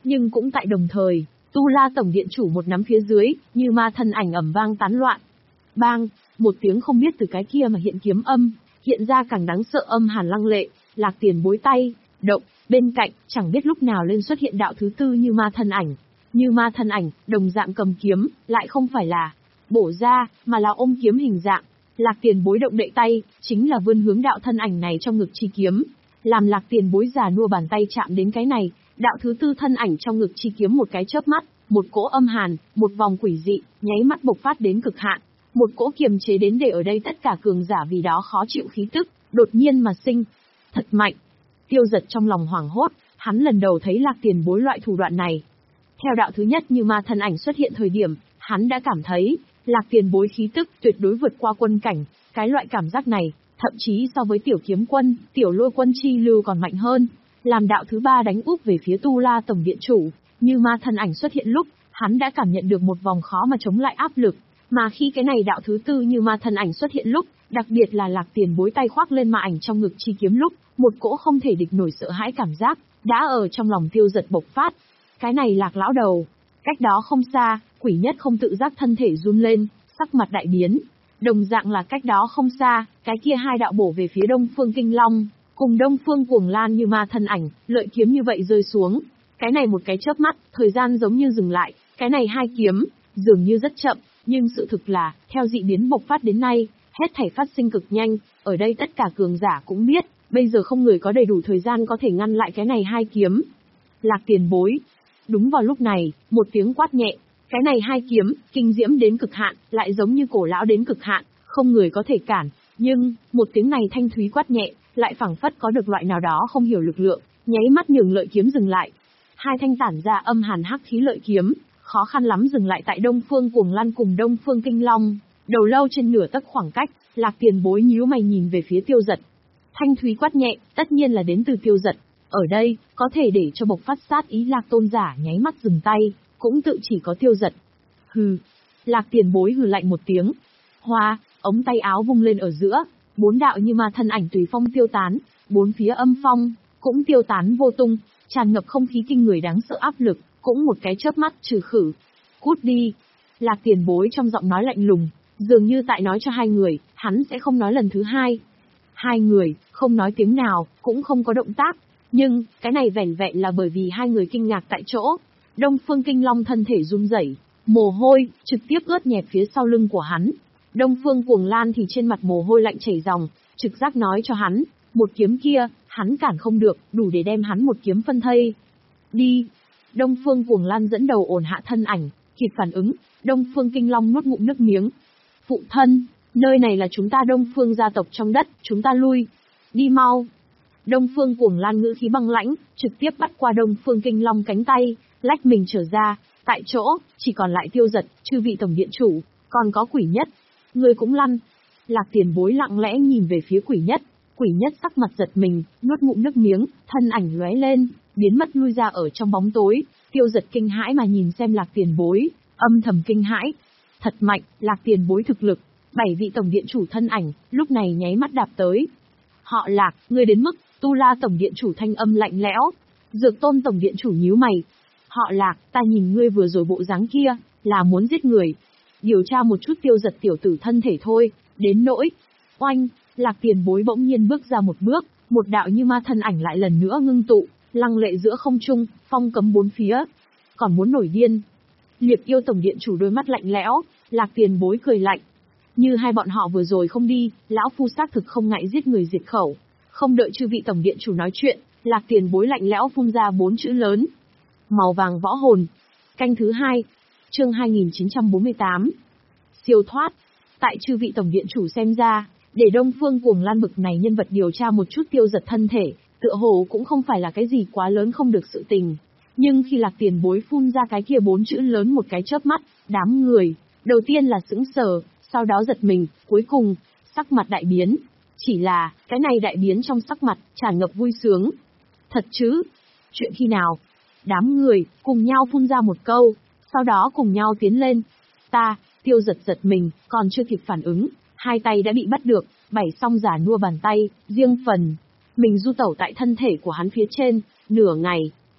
Speaker 1: Nhưng cũng tại đồng thời, Tu La Tổng Điện Chủ một nắm phía dưới, như ma thân ảnh ầm vang tán loạn. Bang, một tiếng không biết từ cái kia mà hiện kiếm âm, hiện ra càng đáng sợ âm hàn lăng lệ, Lạc Tiền Bối tay động, bên cạnh, chẳng biết lúc nào lên xuất hiện đạo thứ tư như ma thân ảnh. Như ma thân ảnh, đồng dạng cầm kiếm, lại không phải là bổ ra, mà là ôm kiếm hình dạng. Lạc Tiền Bối động đậy tay, chính là vươn hướng đạo thân ảnh này trong ngực chi kiếm. Làm Lạc Tiền Bối già nua bàn tay chạm đến cái này, đạo thứ tư thân ảnh trong ngực chi kiếm một cái chớp mắt, một cỗ âm hàn, một vòng quỷ dị, nháy mắt bộc phát đến cực hạn. Một cỗ kiềm chế đến để ở đây tất cả cường giả vì đó khó chịu khí tức, đột nhiên mà sinh. Thật mạnh. Tiêu Giật trong lòng hoảng hốt, hắn lần đầu thấy Lạc Tiền Bối loại thủ đoạn này. Theo đạo thứ nhất như ma thân ảnh xuất hiện thời điểm, hắn đã cảm thấy, Lạc Tiền Bối khí tức tuyệt đối vượt qua quân cảnh, cái loại cảm giác này, thậm chí so với tiểu kiếm quân, tiểu lôi quân chi lưu còn mạnh hơn. Làm đạo thứ ba đánh úp về phía Tu La Tổng Điện Chủ, như ma thân ảnh xuất hiện lúc, hắn đã cảm nhận được một vòng khó mà chống lại áp lực. Mà khi cái này đạo thứ tư như ma thân ảnh xuất hiện lúc, đặc biệt là Lạc Tiền Bối tay khoác lên ma ảnh trong ngực chi kiếm lúc, một cỗ không thể địch nổi sợ hãi cảm giác, đã ở trong lòng Tiêu Giật bộc phát. Cái này Lạc lão đầu. Cách đó không xa, Quỷ Nhất không tự giác thân thể run lên, sắc mặt đại biến. Đồng dạng là cách đó không xa, cái kia hai đạo bổ về phía Đông Phương Kinh Long, cùng Đông Phương Cuồng Lan như ma thân ảnh, lợi kiếm như vậy rơi xuống. Cái này một cái chớp mắt, thời gian giống như dừng lại, cái này hai kiếm, dường như rất chậm, nhưng sự thực là, theo dị biến bộc phát đến nay, hết thảy phát sinh cực nhanh, ở đây tất cả cường giả cũng biết, bây giờ không người có đầy đủ thời gian có thể ngăn lại cái này hai kiếm. Lạc Tiền Bối. Đúng vào lúc này, một tiếng quát nhẹ, cái này hai kiếm, kinh diễm đến cực hạn, lại giống như cổ lão đến cực hạn, không người có thể cản, nhưng, một tiếng này thanh thúy quát nhẹ, lại phảng phất có được loại nào đó không hiểu lực lượng, nháy mắt nhường lợi kiếm dừng lại. Hai thanh tản ra âm hàn hắc khí lợi kiếm, khó khăn lắm dừng lại tại Đông Phương Cuồng Lan cùng Đông Phương Kinh Long, đầu lâu trên nửa tấc khoảng cách. Lạc Tiền Bối nhíu mày nhìn về phía Tiêu Giật. Thanh thúy quát nhẹ, tất nhiên là đến từ Tiêu Giật. Ở đây, có thể để cho bộc phát sát ý Lạc tôn giả nháy mắt dừng tay, cũng tự chỉ có Tiêu Giật. Hừ. Lạc Tiền Bối hừ lạnh một tiếng. Hoa, ống tay áo vung lên ở giữa, bốn đạo như ma thân ảnh tùy phong tiêu tán, bốn phía âm phong cũng tiêu tán vô tung, tràn ngập không khí kinh người đáng sợ áp lực, cũng một cái chớp mắt trừ khử. Cút đi. Lạc Tiền Bối trong giọng nói lạnh lùng, dường như tại nói cho hai người, hắn sẽ không nói lần thứ hai. Hai người, không nói tiếng nào, cũng không có động tác. Nhưng, cái này vẻn vẹn là bởi vì hai người kinh ngạc tại chỗ. Đông Phương Kinh Long thân thể run rẩy, mồ hôi, trực tiếp ướt nhẹp phía sau lưng của hắn. Đông Phương Cuồng Lan thì trên mặt mồ hôi lạnh chảy ròng, trực giác nói cho hắn, một kiếm kia, hắn cản không được, đủ để đem hắn một kiếm phân thây. Đi. Đông Phương Cuồng Lan dẫn đầu ổn hạ thân ảnh, kịp phản ứng, Đông Phương Kinh Long nuốt ngụm nước miếng. Phụ thân, nơi này là chúng ta Đông Phương gia tộc trong đất, chúng ta lui. Đi mau. Đông Phương Cuồng Lan ngữ khí băng lãnh, trực tiếp bắt qua Đông Phương Kinh Long cánh tay, lách mình trở ra, tại chỗ, chỉ còn lại Tiêu Giật, chư vị tổng điện chủ, còn có Quỷ Nhất. Người cũng lăn. Lạc Tiền Bối lặng lẽ nhìn về phía Quỷ Nhất, Quỷ Nhất sắc mặt giật mình, nuốt ngụm nước miếng, thân ảnh lóe lên, biến mất lui ra ở trong bóng tối. Tiêu Giật kinh hãi mà nhìn xem Lạc Tiền Bối, âm thầm kinh hãi. Thật mạnh, Lạc Tiền Bối thực lực. Bảy vị tổng điện chủ thân ảnh, lúc này nháy mắt đạp tới. Họ Lạc, ngươi đến mức, Tu La tổng điện chủ thanh âm lạnh lẽo. Dược Tôn tổng điện chủ nhíu mày. Họ Lạc, ta nhìn ngươi vừa rồi bộ dáng kia, là muốn giết người. Điều tra một chút Tiêu Giật tiểu tử thân thể thôi, đến nỗi. Oanh, Lạc Tiền Bối bỗng nhiên bước ra một bước, một đạo như ma thân ảnh lại lần nữa ngưng tụ, lăng lệ giữa không trung, phong cấm bốn phía. Còn muốn nổi điên. Liệp Yêu tổng điện chủ đôi mắt lạnh lẽo, Lạc Tiền Bối cười lạnh. Như hai bọn họ vừa rồi không đi, lão phu xác thực không ngại giết người diệt khẩu. Không đợi chư vị tổng điện chủ nói chuyện, Lạc Tiền Bối lạnh lẽo phun ra bốn chữ lớn. Màu vàng võ hồn. Canh thứ hai. Chương hai nghìn chín trăm bốn mươi tám. Siêu thoát. Tại chư vị tổng điện chủ xem ra, để Đông Phương Cuồng Lan bực này nhân vật điều tra một chút Tiêu Giật thân thể, tựa hồ cũng không phải là cái gì quá lớn không được sự tình. Nhưng khi Lạc Tiền Bối phun ra cái kia bốn chữ lớn một cái chớp mắt, đám người, đầu tiên là sững sờ, sau đó giật mình, cuối cùng, sắc mặt đại biến. Chỉ là, cái này đại biến trong sắc mặt, tràn ngập vui sướng. Thật chứ? Chuyện khi nào? Đám người, cùng nhau phun ra một câu, sau đó cùng nhau tiến lên. Ta, Tiêu Giật giật mình, còn chưa kịp phản ứng, hai tay đã bị bắt được, bảy song giả nua bàn tay, riêng phần. Mình du tẩu tại thân thể của hắn phía trên, nửa ngày.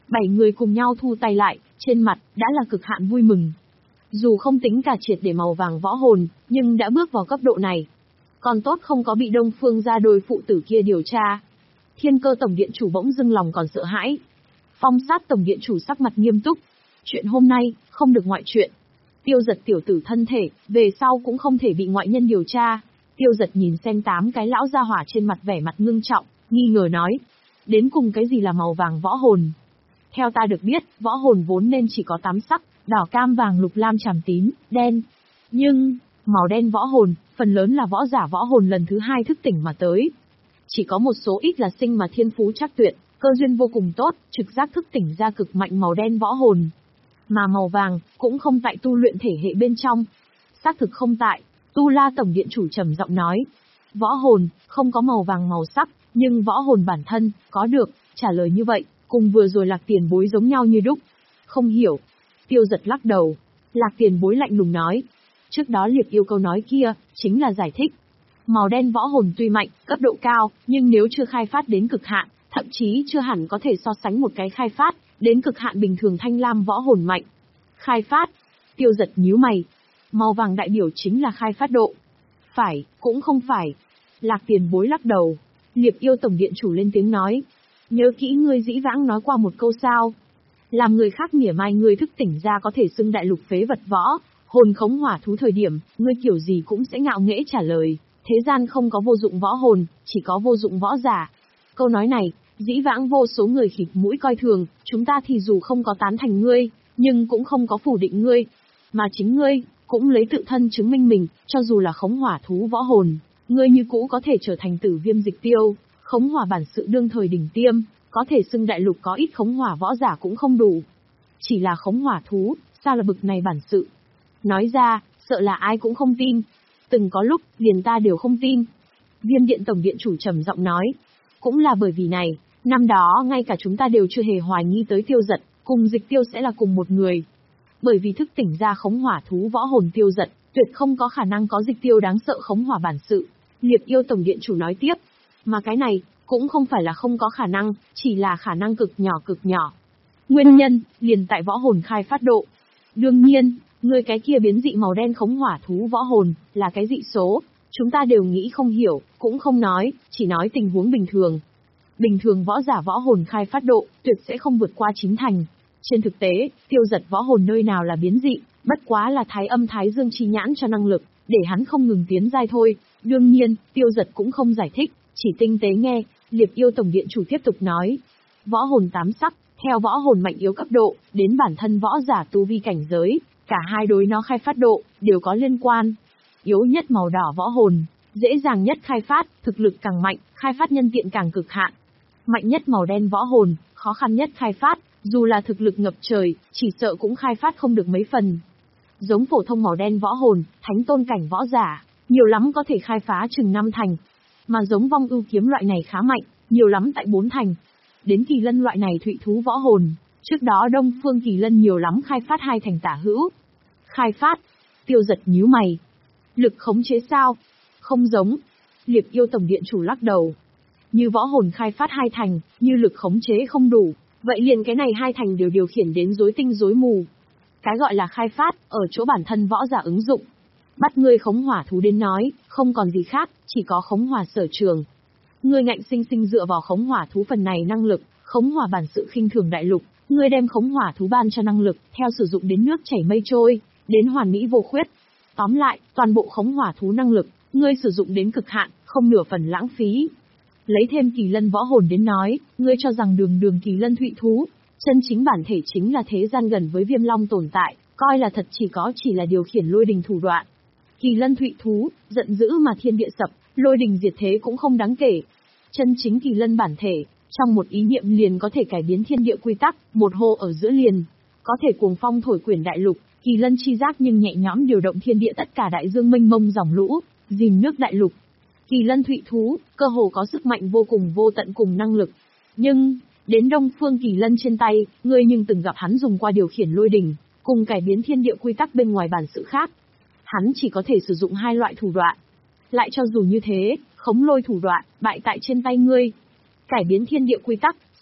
Speaker 1: Bảy người cùng nhau thu tay lại, trên mặt, đã là cực hạn vui mừng. Dù không tính cả triệt để màu vàng võ hồn, nhưng đã bước vào cấp độ này. Còn tốt không có bị Đông Phương gia đôi phụ tử kia điều tra. Thiên Cơ Tổng Điện Chủ bỗng dưng lòng còn sợ hãi. Phong Sát Tổng Điện Chủ sắc mặt nghiêm túc. Chuyện hôm nay, không được ngoại chuyện. Tiêu Giật tiểu tử thân thể, về sau cũng không thể bị ngoại nhân điều tra. Tiêu Giật nhìn xem tám cái lão gia hỏa trên mặt vẻ mặt ngưng trọng, nghi ngờ nói. Đến cùng cái gì là màu vàng võ hồn? Theo ta được biết, võ hồn vốn nên chỉ có tám sắc, đỏ cam vàng lục lam tràm tím, đen. Nhưng, màu đen võ hồn, phần lớn là võ giả võ hồn lần thứ hai thức tỉnh mà tới. Chỉ có một số ít là sinh mà thiên phú chắc tuyệt, cơ duyên vô cùng tốt, trực giác thức tỉnh ra cực mạnh màu đen võ hồn. Mà màu vàng, cũng không tại tu luyện thể hệ bên trong. Xác thực không tại, Tu La Tổng Điện Chủ trầm giọng nói. Võ hồn, không có màu vàng màu sắc, nhưng võ hồn bản thân, có được, trả lời như vậy, cùng vừa rồi Lạc Tiền Bối giống nhau như đúc. Không hiểu. Tiêu Giật lắc đầu. Lạc Tiền Bối lạnh lùng nói. Trước đó Liệp Yêu câu nói kia, chính là giải thích. Màu đen võ hồn tuy mạnh, cấp độ cao, nhưng nếu chưa khai phát đến cực hạn, thậm chí chưa hẳn có thể so sánh một cái khai phát, đến cực hạn bình thường thanh lam võ hồn mạnh. Khai phát. Tiêu Giật nhíu mày. Màu vàng đại biểu chính là khai phát độ. Phải, cũng không phải. Lạc Tiền Bối lắc đầu. Liệp Yêu Tổng Điện Chủ lên tiếng nói. Nhớ kỹ ngươi dĩ vãng nói qua một câu sao. Làm người khác mỉa mai ngươi thức tỉnh ra có thể xưng đại lục phế vật võ, hồn khống hỏa thú thời điểm, ngươi kiểu gì cũng sẽ ngạo nghễ trả lời. Thế gian không có vô dụng võ hồn, chỉ có vô dụng võ giả. Câu nói này, dĩ vãng vô số người khịt mũi coi thường, chúng ta thì dù không có tán thành ngươi, nhưng cũng không có phủ định ngươi. Mà chính ngươi, cũng lấy tự thân chứng minh mình, cho dù là khống hỏa thú võ hồn, ngươi như cũ có thể trở thành Tử Viêm Dịch Tiêu, khống hỏa bản sự đương thời đỉnh tiêm, có thể xưng đại lục có ít khống hỏa võ giả cũng không đủ. Chỉ là khống hỏa thú, sao là bực này bản sự? Nói ra, sợ là ai cũng không tin. Từng có lúc, liền ta đều không tin. Viêm Điện Tổng Điện Chủ trầm giọng nói. Cũng là bởi vì này, năm đó ngay cả chúng ta đều chưa hề hoài nghi tới Tiêu Giật, cùng Dịch Tiêu sẽ là cùng một người. Bởi vì thức tỉnh ra khống hỏa thú võ hồn Tiêu Giật, tuyệt không có khả năng có Dịch Tiêu đáng sợ khống hỏa bản sự. Liệp Yêu Tổng Điện Chủ nói tiếp. Mà cái này, cũng không phải là không có khả năng, chỉ là khả năng cực nhỏ cực nhỏ. Nguyên nhân, liền tại võ hồn khai phát độ. Đương nhiên, người cái kia biến dị màu đen khống hỏa thú võ hồn, là cái dị số. Chúng ta đều nghĩ không hiểu, cũng không nói, chỉ nói tình huống bình thường. Bình thường võ giả võ hồn khai phát độ, tuyệt sẽ không vượt qua chín thành. Trên thực tế, Tiêu Giật võ hồn nơi nào là biến dị, bất quá là thái âm thái dương chi nhãn cho năng lực, để hắn không ngừng tiến giai thôi. Đương nhiên, Tiêu Giật cũng không giải thích, chỉ tinh tế nghe. Liệp Yêu Tổng Điện Chủ tiếp tục nói. Võ hồn tám sắc, theo võ hồn mạnh yếu cấp độ, đến bản thân võ giả tu vi cảnh giới, cả hai đối nó khai phát độ, đều có liên quan. Yếu nhất màu đỏ võ hồn, dễ dàng nhất khai phát, thực lực càng mạnh, khai phát nhân tiện càng cực hạn. Mạnh nhất màu đen võ hồn, khó khăn nhất khai phát, dù là thực lực ngập trời, chỉ sợ cũng khai phát không được mấy phần. Giống phổ thông màu đen võ hồn, thánh tôn cảnh võ giả, nhiều lắm có thể khai phá chừng năm thành. Mà giống vong ưu kiếm loại này khá mạnh, nhiều lắm tại bốn thành. Đến kỳ lân loại này thụy thú võ hồn, trước đó Đông Phương Kỳ Lân nhiều lắm khai phát hai thành tả hữu. Khai phát, Tiêu Giật nhíu mày. Lực khống chế sao? Không giống. Liệp Yêu Tổng Điện Chủ lắc đầu. Như võ hồn khai phát hai thành, như lực khống chế không đủ, vậy liền cái này hai thành đều điều khiển đến rối tinh rối mù. Cái gọi là khai phát, ở chỗ bản thân võ giả ứng dụng. Bắt ngươi khống hỏa thú đến nói, không còn gì khác, chỉ có khống hỏa sở trường. Ngươi ngạnh sinh sinh dựa vào khống hỏa thú phần này năng lực, khống hỏa bản sự khinh thường đại lục, ngươi đem khống hỏa thú ban cho năng lực, theo sử dụng đến nước chảy mây trôi, đến hoàn mỹ vô khuyết. Tóm lại, toàn bộ khống hỏa thú năng lực, ngươi sử dụng đến cực hạn, không nửa phần lãng phí. Lấy thêm kỳ lân võ hồn đến nói, ngươi cho rằng đường đường kỳ lân thụy thú, chân chính bản thể chính là thế gian gần với viêm long tồn tại, coi là thật chỉ có chỉ là điều khiển lôi đình thủ đoạn. Kỳ lân thụy thú, giận dữ mà thiên địa sập, lôi đình diệt thế cũng không đáng kể. Chân chính kỳ lân bản thể, trong một ý niệm liền có thể cải biến thiên địa quy tắc, một hô ở giữa liền, có thể cuồng phong thổi quyển đại lục, kỳ lân chi giác nhưng nhẹ nhõm điều động thiên địa tất cả đại dương mênh mông dòng lũ, dìm nước đại lục. Kỳ lân thụy thú, cơ hồ có sức mạnh vô cùng vô tận cùng năng lực. Nhưng, đến Đông Phương Kỳ Lân trên tay, ngươi nhưng từng gặp hắn dùng qua điều khiển lôi đình, cùng cải biến thiên địa quy tắc bên ngoài bản sự khác. Hắn chỉ có thể sử dụng hai loại thủ đoạn. Lại cho dù như thế, khống lôi thủ đoạn, bại tại trên tay ngươi. Cải biến thiên địa quy tắc,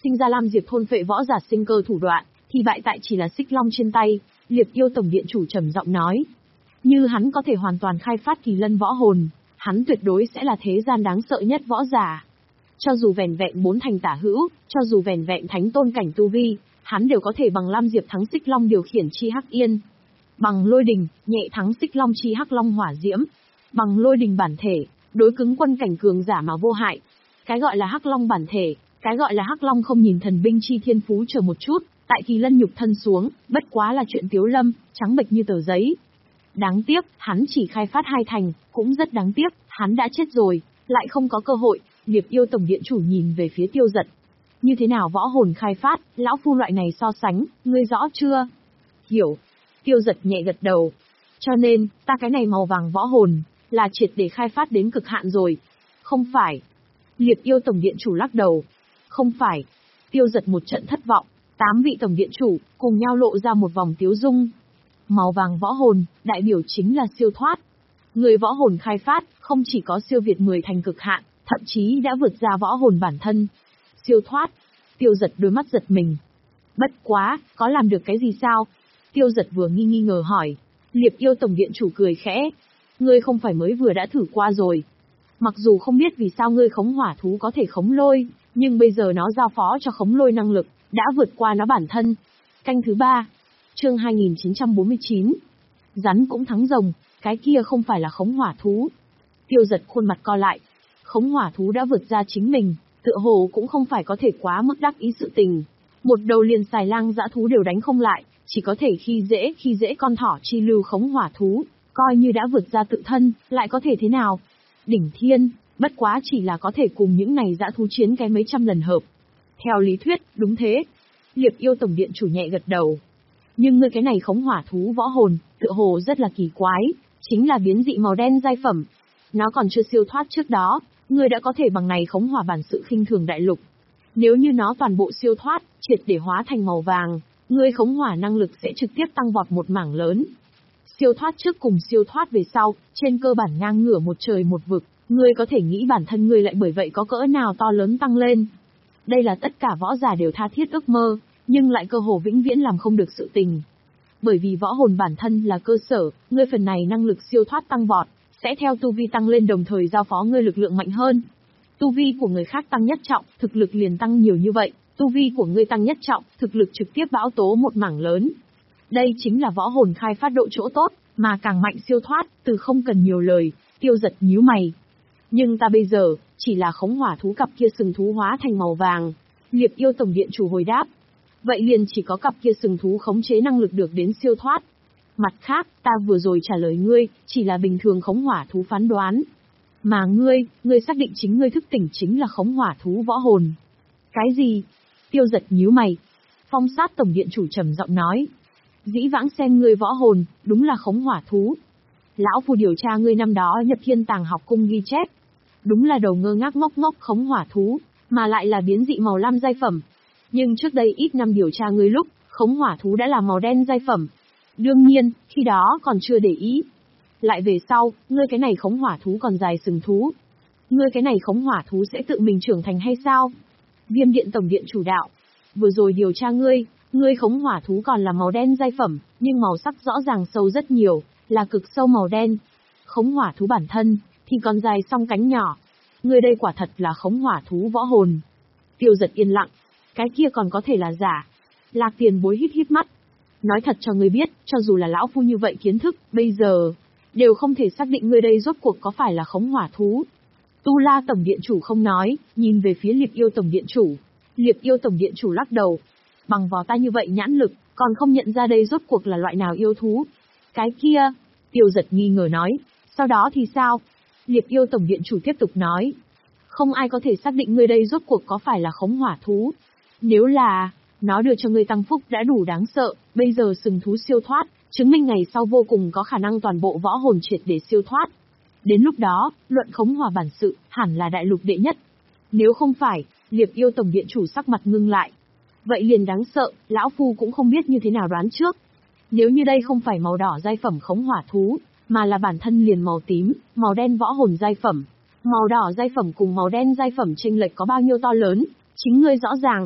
Speaker 1: sinh ra Lam Diệp thôn phệ võ giả sinh cơ thủ đoạn, thì bại tại chỉ là xích long trên tay, Liệp Yêu tổng điện chủ trầm giọng nói. Như hắn có thể hoàn toàn khai phát kỳ lân võ hồn, hắn tuyệt đối sẽ là thế gian đáng sợ nhất võ giả. Cho dù vẻn vẹn bốn thành tả hữu, cho dù vẻn vẹn thánh tôn cảnh tu vi, hắn đều có thể bằng Lam Diệp thắng xích long điều khiển chi hắc yên. Bằng lôi đình, nhẹ thắng xích long chi hắc long hỏa diễm. Bằng lôi đình bản thể, đối cứng quân cảnh cường giả mà vô hại. Cái gọi là hắc long bản thể, cái gọi là hắc long không nhìn thần binh chi thiên phú chờ một chút, tại kỳ lân nhục thân xuống, bất quá là chuyện tiếu lâm, trắng bệch như tờ giấy. Đáng tiếc, hắn chỉ khai phát hai thành, cũng rất đáng tiếc, hắn đã chết rồi, lại không có cơ hội. Liệp Yêu tổng điện chủ nhìn về phía Tiêu Dật. Như thế nào võ hồn khai phát, lão phu loại này so sánh, ngươi rõ chưa? Hiểu. Tiêu Dật nhẹ gật đầu. Cho nên, ta cái này màu vàng võ hồn, là triệt để khai phát đến cực hạn rồi. Không phải. Liệp Yêu tổng điện chủ lắc đầu. Không phải. Tiêu Dật một trận thất vọng. Tám vị tổng điện chủ, cùng nhau lộ ra một vòng tiếu dung. Màu vàng võ hồn, đại biểu chính là siêu thoát. Người võ hồn khai phát, không chỉ có siêu việt mười thành cực hạn, thậm chí đã vượt ra võ hồn bản thân. Siêu thoát. Tiêu Dật đôi mắt giật mình. Bất quá, có làm được cái gì sao? Tiêu Dật vừa nghi nghi ngờ hỏi. Liệp Yêu tổng điện chủ cười khẽ. Ngươi không phải mới vừa đã thử qua rồi. Mặc dù không biết vì sao ngươi khống hỏa thú có thể khống lôi, nhưng bây giờ nó giao phó cho khống lôi năng lực, đã vượt qua nó bản thân. Canh thứ ba. Chương hai nghìn chín trăm bốn mươi chín. Rắn cũng thắng rồng, cái kia không phải là khống hỏa thú. Tiêu Dật khuôn mặt co lại. Khống hỏa thú đã vượt ra chính mình, tựa hồ cũng không phải có thể quá mức đắc ý sự tình. Một đầu liền xài lang dã thú đều đánh không lại, chỉ có thể khi dễ khi dễ con thỏ chi lưu khống hỏa thú, coi như đã vượt ra tự thân, lại có thể thế nào? Đỉnh thiên, bất quá chỉ là có thể cùng những này dã thú chiến cái mấy trăm lần hợp. Theo lý thuyết, đúng thế. Liệp Yêu tổng điện chủ nhẹ gật đầu. Nhưng ngươi cái này khống hỏa thú võ hồn, tựa hồ rất là kỳ quái, chính là biến dị màu đen giai phẩm. Nó còn chưa siêu thoát trước đó, ngươi đã có thể bằng này khống hỏa bản sự khinh thường đại lục. Nếu như nó toàn bộ siêu thoát, triệt để hóa thành màu vàng, ngươi khống hỏa năng lực sẽ trực tiếp tăng vọt một mảng lớn. Siêu thoát trước cùng siêu thoát về sau, trên cơ bản ngang ngửa một trời một vực, ngươi có thể nghĩ bản thân ngươi lại bởi vậy có cỡ nào to lớn tăng lên. Đây là tất cả võ giả đều tha thiết ước mơ, nhưng lại cơ hồ vĩnh viễn làm không được sự tình. Bởi vì võ hồn bản thân là cơ sở, ngươi phần này năng lực siêu thoát tăng vọt, sẽ theo tu vi tăng lên đồng thời giao phó ngươi lực lượng mạnh hơn. Tu vi của người khác tăng nhất trọng, thực lực liền tăng nhiều như vậy, tu vi của ngươi tăng nhất trọng, thực lực trực tiếp bão tố một mảng lớn. Đây chính là võ hồn khai phát độ chỗ tốt, mà càng mạnh siêu thoát, từ không cần nhiều lời. Tiêu Dật nhíu mày. Nhưng ta bây giờ, chỉ là khống hỏa thú cặp kia sừng thú hóa thành màu vàng. Liệp Yêu tổng điện chủ hồi đáp. Vậy liền chỉ có cặp kia sừng thú khống chế năng lực được đến siêu thoát. Mặt khác, ta vừa rồi trả lời ngươi, chỉ là bình thường khống hỏa thú phán đoán. Mà ngươi, ngươi xác định chính ngươi thức tỉnh chính là khống hỏa thú võ hồn. Cái gì? Tiêu Dật nhíu mày. Phong Sát tổng điện chủ trầm giọng nói. Dĩ vãng xem ngươi võ hồn, đúng là khống hỏa thú. Lão phu điều tra ngươi năm đó nhập Thiên Tàng học cung ghi chép. Đúng là đầu ngơ ngác ngốc ngốc khống hỏa thú, mà lại là biến dị màu lam giai phẩm. Nhưng trước đây ít năm điều tra ngươi lúc, khống hỏa thú đã là màu đen giai phẩm. Đương nhiên, khi đó còn chưa để ý. Lại về sau, ngươi cái này khống hỏa thú còn dài sừng thú. Ngươi cái này khống hỏa thú sẽ tự mình trưởng thành hay sao? Viêm điện tổng điện chủ đạo. Vừa rồi điều tra ngươi, ngươi khống hỏa thú còn là màu đen giai phẩm, nhưng màu sắc rõ ràng sâu rất nhiều, là cực sâu màu đen. Khống hỏa thú bản thân, thì còn dài song cánh nhỏ. Ngươi đây quả thật là khống hỏa thú võ hồn. Tiêu Dật yên lặng. Cái kia còn có thể là giả. Lạc Tiền Bối hít hít mắt. Nói thật cho ngươi biết, cho dù là lão phu như vậy kiến thức, bây giờ, đều không thể xác định ngươi đây rốt cuộc có phải là khống hỏa thú. Tu La tổng điện chủ không nói, nhìn về phía Liệp Yêu tổng điện chủ. Liệp Yêu tổng điện chủ lắc đầu. Bằng vào ta như vậy nhãn lực, còn không nhận ra đây rốt cuộc là loại nào yêu thú. Cái kia, Tiêu Dật nghi ngờ nói. Sau đó thì sao? Liệp Yêu tổng điện chủ tiếp tục nói. Không ai có thể xác định ngươi đây rốt cuộc có phải là khống hỏa thú. Nếu là, nó đưa cho ngươi tăng phúc đã đủ đáng sợ, bây giờ sừng thú siêu thoát, chứng minh ngày sau vô cùng có khả năng toàn bộ võ hồn triệt để siêu thoát. Đến lúc đó, luận khống hỏa bản sự, hẳn là đại lục đệ nhất. Nếu không phải, Liệp Yêu tổng điện chủ sắc mặt ngưng lại. Vậy liền đáng sợ, lão phu cũng không biết như thế nào đoán trước. Nếu như đây không phải màu đỏ giai phẩm khống hỏa thú, mà là bản thân liền màu tím, màu đen võ hồn giai phẩm. Màu đỏ giai phẩm cùng màu đen giai phẩm chênh lệch có bao nhiêu to lớn, chính ngươi rõ ràng.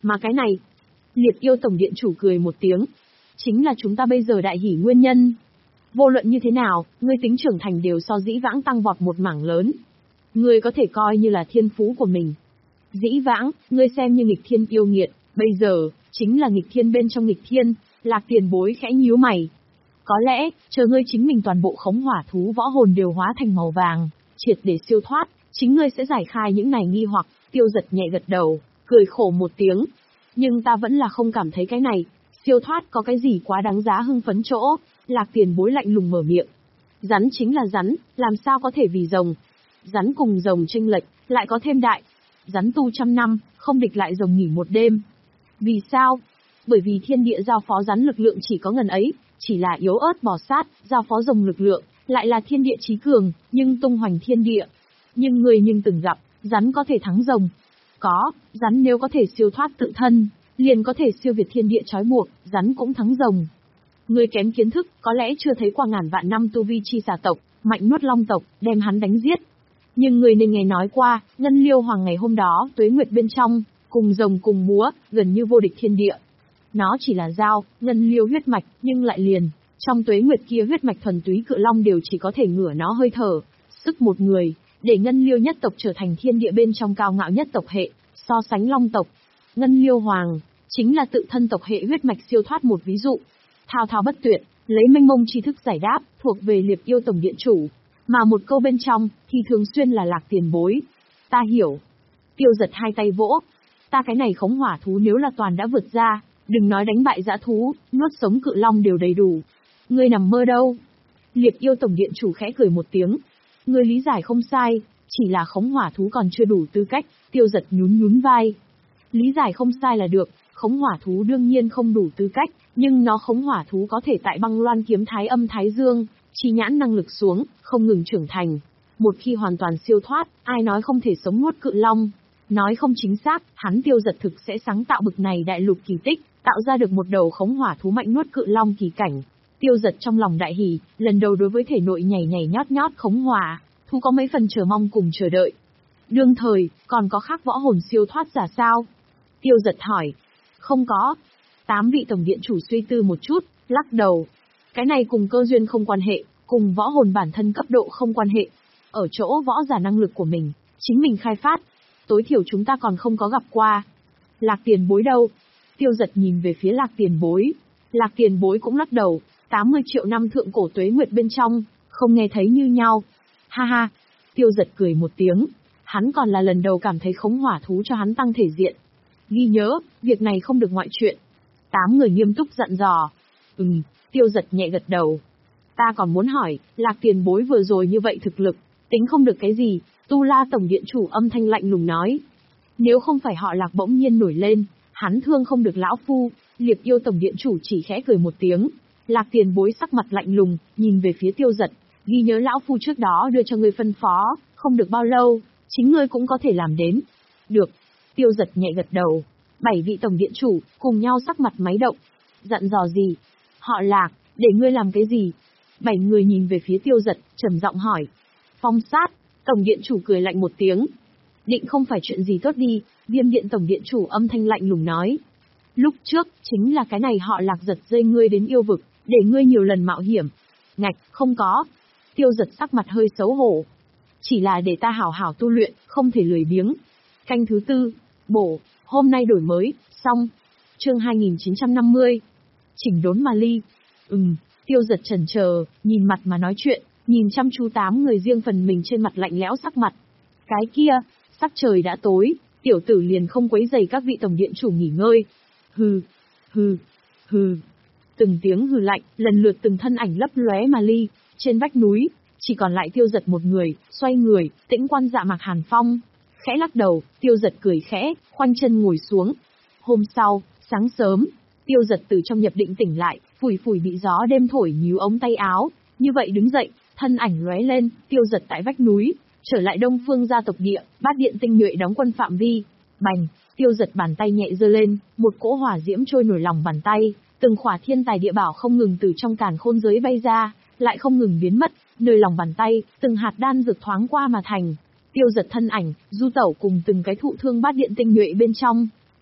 Speaker 1: Mà cái này, Liệt Yêu Tổng Điện Chủ cười một tiếng. Chính là chúng ta bây giờ đại hỉ nguyên nhân. Vô luận như thế nào, ngươi tính trưởng thành đều so dĩ vãng tăng vọt một mảng lớn. Ngươi có thể coi như là thiên phú của mình. Dĩ vãng, ngươi xem như nghịch thiên yêu nghiệt, bây giờ, chính là nghịch thiên bên trong nghịch thiên. Lạc Tiền Bối khẽ nhíu mày. Có lẽ, chờ ngươi chính mình toàn bộ khống hỏa thú võ hồn đều hóa thành màu vàng, triệt để siêu thoát, chính ngươi sẽ giải khai những này nghi hoặc. Tiêu Giật nhẹ gật đầu, cười khổ một tiếng. Nhưng ta vẫn là không cảm thấy cái này, siêu thoát có cái gì quá đáng giá hưng phấn chỗ. Lạc Tiền Bối lạnh lùng mở miệng. Rắn chính là rắn, làm sao có thể vì rồng. Rắn cùng rồng chênh lệch, lại có thêm đại. Rắn tu trăm năm, không địch lại rồng nghỉ một đêm. Vì sao? Bởi vì thiên địa giao phó rắn lực lượng chỉ có ngần ấy, chỉ là yếu ớt bò sát, giao phó rồng lực lượng, lại là thiên địa chí cường, nhưng tung hoành thiên địa. Nhưng người nhưng từng gặp, rắn có thể thắng rồng. Có, rắn nếu có thể siêu thoát tự thân, liền có thể siêu việt thiên địa trói buộc, rắn cũng thắng rồng. Người kém kiến thức, có lẽ chưa thấy qua ngàn vạn năm tu vi chi xà tộc, mạnh nuốt long tộc, đem hắn đánh giết. Nhưng người nên nghe nói qua, Ngân Liêu Hoàng ngày hôm đó, tuế nguyệt bên trong, cùng rồng cùng múa, gần như vô địch thiên địa. Nó chỉ là dao, Ngân Liêu huyết mạch, nhưng lại liền, trong tuế nguyệt kia huyết mạch thuần túy cự long đều chỉ có thể ngửa nó hơi thở, sức một người, để Ngân Liêu nhất tộc trở thành thiên địa bên trong cao ngạo nhất tộc hệ, so sánh long tộc. Ngân Liêu Hoàng, chính là tự thân tộc hệ huyết mạch siêu thoát một ví dụ. Thao thao bất tuyệt, lấy mênh mông tri thức giải đáp, thuộc về Liệt Yêu Tổng Điện Chủ. Mà một câu bên trong, thì thường xuyên là Lạc Tiền Bối. Ta hiểu. Tiêu Giật hai tay vỗ. Ta cái này khống hỏa thú nếu là toàn đã vượt ra, đừng nói đánh bại dã thú, nuốt sống cự long đều đầy đủ. Ngươi nằm mơ đâu? Liệt Yêu Tổng Điện Chủ khẽ cười một tiếng. Ngươi lý giải không sai, chỉ là khống hỏa thú còn chưa đủ tư cách. Tiêu Giật nhún nhún vai. Lý giải không sai là được, khống hỏa thú đương nhiên không đủ tư cách, nhưng nó khống hỏa thú có thể tại băng loan kiếm thái âm thái dương, chi nhãn năng lực xuống, không ngừng trưởng thành. Một khi hoàn toàn siêu thoát, ai nói không thể sống nuốt cự long. Nói không chính xác, hắn Tiêu Giật thực sẽ sáng tạo bực này đại lục kỳ tích, tạo ra được một đầu khống hỏa thú mạnh nuốt cự long kỳ cảnh. Tiêu Giật trong lòng đại hỉ, lần đầu đối với thể nội nhảy nhảy nhót nhót khống hỏa thú có mấy phần chờ mong cùng chờ đợi. Đương thời, còn có khác võ hồn siêu thoát giả sao? Tiêu Giật hỏi. Không có. Tám vị tổng điện chủ suy tư một chút, lắc đầu. Cái này cùng cơ duyên không quan hệ, cùng võ hồn bản thân cấp độ không quan hệ. Ở chỗ võ giả năng lực của mình, chính mình khai phát. Tối thiểu chúng ta còn không có gặp qua. Lạc Tiền Bối đâu? Tiêu Giật nhìn về phía Lạc Tiền Bối. Lạc Tiền Bối cũng lắc đầu. tám mươi triệu năm thượng cổ tuế nguyệt bên trong, không nghe thấy như nhau. Ha ha. Tiêu Giật cười một tiếng. Hắn còn là lần đầu cảm thấy khống hỏa thú cho hắn tăng thể diện. Ghi nhớ, việc này không được ngoại chuyện. Tám người nghiêm túc dặn dò. Ừm, Tiêu Giật nhẹ gật đầu. Ta còn muốn hỏi, Lạc Tiền Bối vừa rồi như vậy thực lực, tính không được cái gì, Tu La Tổng Điện Chủ âm thanh lạnh lùng nói. Nếu không phải họ Lạc bỗng nhiên nổi lên, hắn thương không được lão phu. Liệt Yêu Tổng Điện Chủ chỉ khẽ cười một tiếng. Lạc Tiền Bối sắc mặt lạnh lùng, nhìn về phía Tiêu Giật. Ghi nhớ lão phu trước đó đưa cho ngươi phân phó, không được bao lâu, chính ngươi cũng có thể làm đến. Được. Tiêu Giật nhẹ gật đầu. Bảy vị tổng điện chủ, cùng nhau sắc mặt máy động. Dặn dò gì? Họ Lạc, để ngươi làm cái gì? Bảy người nhìn về phía Tiêu Giật, trầm giọng hỏi. Phong sát, tổng điện chủ cười lạnh một tiếng. Định không phải chuyện gì tốt đi, Viêm Điện tổng điện chủ âm thanh lạnh lùng nói. Lúc trước, chính là cái này họ Lạc giật dây ngươi đến yêu vực, để ngươi nhiều lần mạo hiểm. Ngạch, không có. Tiêu Giật sắc mặt hơi xấu hổ. Chỉ là để ta hảo hảo tu luyện, không thể lười biếng. Canh thứ tư, bổ, hôm nay đổi mới, xong. Chương hai nghìn chín trăm năm mươi. Chỉnh đốn mà ly. Ừm, Tiêu Giật chần chờ, nhìn mặt mà nói chuyện, nhìn chăm chú tám người riêng phần mình trên mặt lạnh lẽo sắc mặt. Cái kia, sắc trời đã tối, tiểu tử liền không quấy rầy các vị tổng điện chủ nghỉ ngơi. Hừ, hừ, hừ. Từng tiếng hừ lạnh, lần lượt từng thân ảnh lấp lóe mà ly, trên vách núi, chỉ còn lại Tiêu Giật một người, xoay người, tĩnh quan dạ Mạc Hàn Phong. Khẽ lắc đầu, Tiêu Giật cười khẽ, khoanh chân ngồi xuống. Hôm sau, sáng sớm, Tiêu Giật từ trong nhập định tỉnh lại, phủi phủi bị gió đêm thổi nhíu ống tay áo, như vậy đứng dậy, thân ảnh lóe lên, Tiêu Giật tại vách núi, trở lại Đông Phương gia tộc địa, Bát Điện tinh nhuệ đóng quân phạm vi. Bành, Tiêu Giật bàn tay nhẹ giơ lên, một cỗ hỏa diễm trôi nổi lòng bàn tay, từng khỏa thiên tài địa bảo không ngừng từ trong càn khôn giới bay ra, lại không ngừng biến mất, nơi lòng bàn tay, từng hạt đan dược thoáng qua mà thành. Tiêu Giật thân ảnh, du tẩu cùng từng cái thụ thương Bát Điện tinh nhuệ bên trong,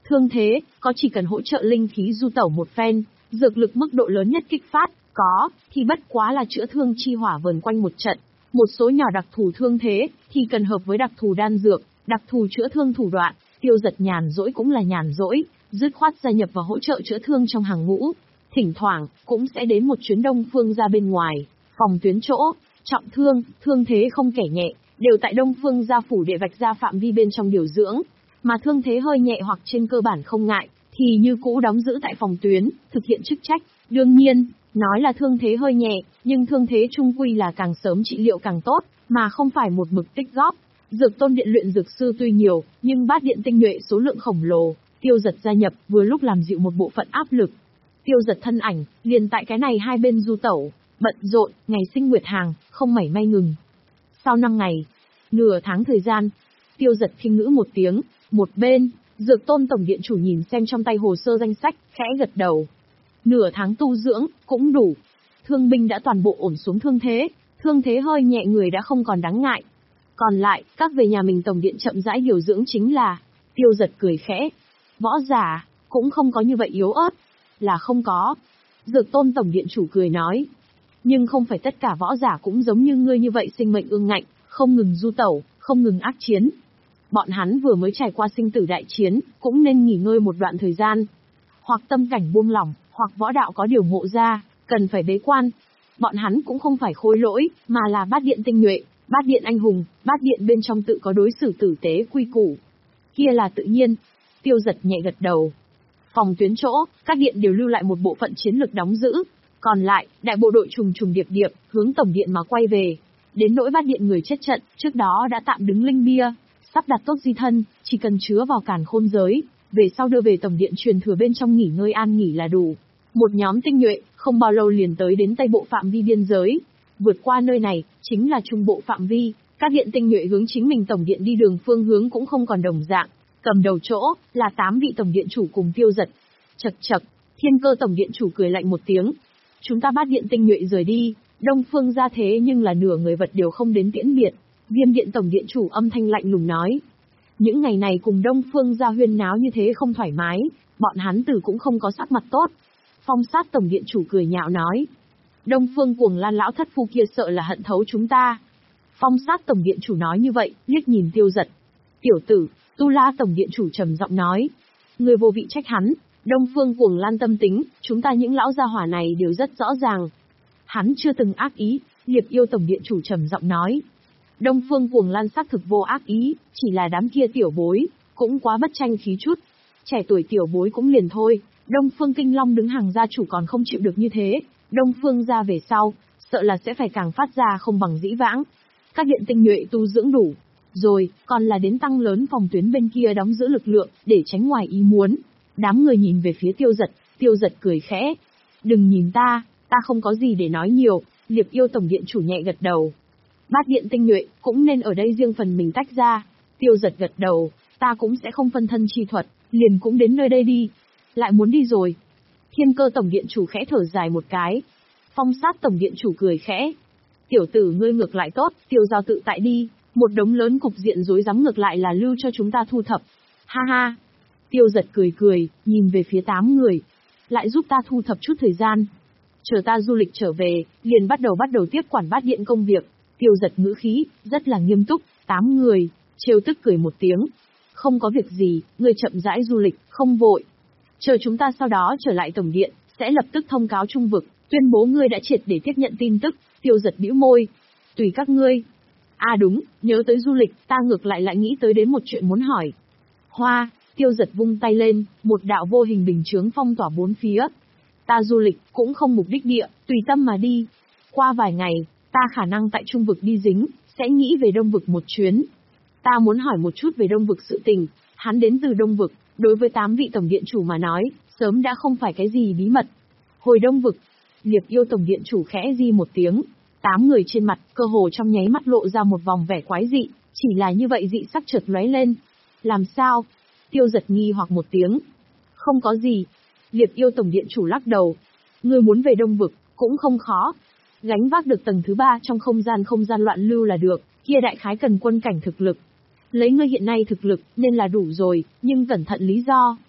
Speaker 1: Thương thế, có chỉ cần hỗ trợ linh khí du tẩu một phen, dược lực mức độ lớn nhất kích phát, có, thì bất quá là chữa thương chi hỏa vờn quanh một trận. Một số nhỏ đặc thù thương thế, thì cần hợp với đặc thù đan dược, đặc thù chữa thương thủ đoạn. Tiêu Giật nhàn rỗi cũng là nhàn rỗi, dứt khoát gia nhập và hỗ trợ chữa thương trong hàng ngũ. Thỉnh thoảng, cũng sẽ đến một chuyến Đông Phương ra bên ngoài, phòng tuyến chỗ, trọng thương, thương thế không kẻ nhẹ, đều tại Đông Phương gia phủ để vạch ra phạm vi bên trong điều dưỡng. Mà thương thế hơi nhẹ hoặc trên cơ bản không ngại, thì như cũ đóng giữ tại phòng tuyến, thực hiện chức trách. Đương nhiên, nói là thương thế hơi nhẹ, nhưng thương thế trung quy là càng sớm trị liệu càng tốt, mà không phải một mực tích góp. Dược Tôn điện luyện dược sư tuy nhiều, nhưng bát điện tinh nhuệ số lượng khổng lồ, Tiêu Giật gia nhập vừa lúc làm dịu một bộ phận áp lực. Tiêu Giật thân ảnh, liền tại cái này hai bên du tẩu, bận rộn, ngày sinh nguyệt hàng, không mảy may ngừng. Sau năm ngày, nửa tháng thời gian, Tiêu Giật khinh ngữ một tiếng, một bên, Dược Tôn tổng điện chủ nhìn xem trong tay hồ sơ danh sách, khẽ gật đầu. Nửa tháng tu dưỡng, cũng đủ. Thương binh đã toàn bộ ổn xuống thương thế, thương thế hơi nhẹ người đã không còn đáng ngại. Còn lại, các về nhà mình tổng điện chậm rãi điều dưỡng chính là. Tiêu Giật cười khẽ. Võ giả, cũng không có như vậy yếu ớt. Là không có. Dược Tôn tổng điện chủ cười nói. Nhưng không phải tất cả võ giả cũng giống như ngươi như vậy sinh mệnh ương ngạnh, không ngừng du tẩu, không ngừng ác chiến. Bọn hắn vừa mới trải qua sinh tử đại chiến, cũng nên nghỉ ngơi một đoạn thời gian. Hoặc tâm cảnh buông lỏng, hoặc võ đạo có điều ngộ ra, cần phải bế quan. Bọn hắn cũng không phải khôi lỗi, mà là bát điện tinh nhuệ, bát điện anh hùng, bát điện bên trong tự có đối xử tử tế quy củ. Kia là tự nhiên. Tiêu Giật nhẹ gật đầu. Phòng tuyến chỗ, các điện đều lưu lại một bộ phận chiến lực đóng giữ. Còn lại, đại bộ đội trùng trùng điệp điệp, hướng tổng điện mà quay về. Đến nỗi bát điện người chết trận, trước đó đã tạm đứng linh bia, sắp đặt tốt di thân, chỉ cần chứa vào càn khôn giới, về sau đưa về tổng điện truyền thừa bên trong nghỉ ngơi an nghỉ là đủ. Một nhóm tinh nhuệ, không bao lâu liền tới đến tây bộ phạm vi biên giới. Vượt qua nơi này, chính là trung bộ phạm vi, các điện tinh nhuệ hướng chính mình tổng điện đi đường phương hướng cũng không còn đồng dạng. Cầm đầu chỗ, là tám vị tổng điện chủ cùng Tiêu Giật. Chậc chậc, Thiên Cơ tổng điện chủ cười lạnh một tiếng. Chúng ta bát điện tinh nhuệ rời đi, Đông Phương ra thế nhưng là nửa người vật đều không đến tiễn biệt. Viêm điện tổng điện chủ âm thanh lạnh lùng nói. Những ngày này cùng Đông Phương ra huyên náo như thế không thoải mái, bọn hắn tử cũng không có sắc mặt tốt. Phong Sát tổng điện chủ cười nhạo nói. Đông Phương Cuồng Lan lão thất phu kia sợ là hận thấu chúng ta. Phong Sát tổng điện chủ nói như vậy, liếc nhìn Tiêu Giật. Tiểu tử, Tu La tổng điện chủ trầm giọng nói. Người vô vị trách hắn, Đông Phương Cuồng Lan tâm tính, chúng ta những lão gia hỏa này đều rất rõ ràng. Hắn chưa từng ác ý, Liệp Yêu tổng điện chủ trầm giọng nói. Đông Phương Cuồng Lan xác thực vô ác ý, chỉ là đám kia tiểu bối, cũng quá bất tranh khí chút. Trẻ tuổi tiểu bối cũng liền thôi, Đông Phương Kinh Long đứng hàng gia chủ còn không chịu được như thế, Đông Phương ra về sau, sợ là sẽ phải càng phát ra không bằng dĩ vãng. Các điện tinh nhuệ tu dưỡng đủ, rồi, còn là đến tăng lớn phòng tuyến bên kia đóng giữ lực lượng, để tránh ngoài ý muốn. Đám người nhìn về phía Tiêu Giật, Tiêu Giật cười khẽ. Đừng nhìn ta, ta không có gì để nói nhiều, Liệp Yêu tổng điện chủ nhẹ gật đầu. Bát điện tinh nhuệ, cũng nên ở đây riêng phần mình tách ra. Tiêu Giật gật đầu, ta cũng sẽ không phân thân chi thuật, liền cũng đến nơi đây đi. Lại muốn đi rồi. Thiên Cơ tổng điện chủ khẽ thở dài một cái. Phong Sát tổng điện chủ cười khẽ. Tiểu tử ngươi ngược lại tốt, Tiêu giao tự tại đi, một đống lớn cục diện rối rắm ngược lại là lưu cho chúng ta thu thập. Ha ha. Tiêu Giật cười cười, nhìn về phía tám người. Lại giúp ta thu thập chút thời gian. Chờ ta du lịch trở về, liền bắt đầu bắt đầu tiếp quản bát điện công việc. Tiêu Giật ngữ khí, rất là nghiêm túc, tám người, trêu tức cười một tiếng. Không có việc gì, ngươi chậm rãi du lịch, không vội. Chờ chúng ta sau đó trở lại tổng điện, sẽ lập tức thông cáo trung vực, tuyên bố ngươi đã triệt để tiếp nhận tin tức. Tiêu Giật bĩu môi. Tùy các ngươi. À đúng, nhớ tới du lịch, ta ngược lại lại nghĩ tới đến một chuyện muốn hỏi. Hoa, Tiêu Giật vung tay lên, một đạo vô hình bình chướng phong tỏa bốn phía. Ta du lịch, cũng không mục đích địa, tùy tâm mà đi. Qua vài ngày, ta khả năng tại trung vực đi dính, sẽ nghĩ về đông vực một chuyến. Ta muốn hỏi một chút về đông vực sự tình, hắn đến từ đông vực, đối với tám vị tổng điện chủ mà nói, sớm đã không phải cái gì bí mật. Hồi đông vực, Liệp Yêu tổng điện chủ khẽ di một tiếng, tám người trên mặt, cơ hồ trong nháy mắt lộ ra một vòng vẻ quái dị, chỉ là như vậy dị sắc chợt lóe lên. Làm sao? Tiêu Giật nghi hoặc một tiếng. Không có gì. Liệp Yêu tổng điện chủ lắc đầu. Ngươi muốn về đông vực, cũng không khó. Gánh vác được tầng thứ ba trong không gian không gian loạn lưu là được, kia đại khái cần quân cảnh thực lực. Lấy ngươi hiện nay thực lực, nên là đủ rồi, nhưng cẩn thận lý do,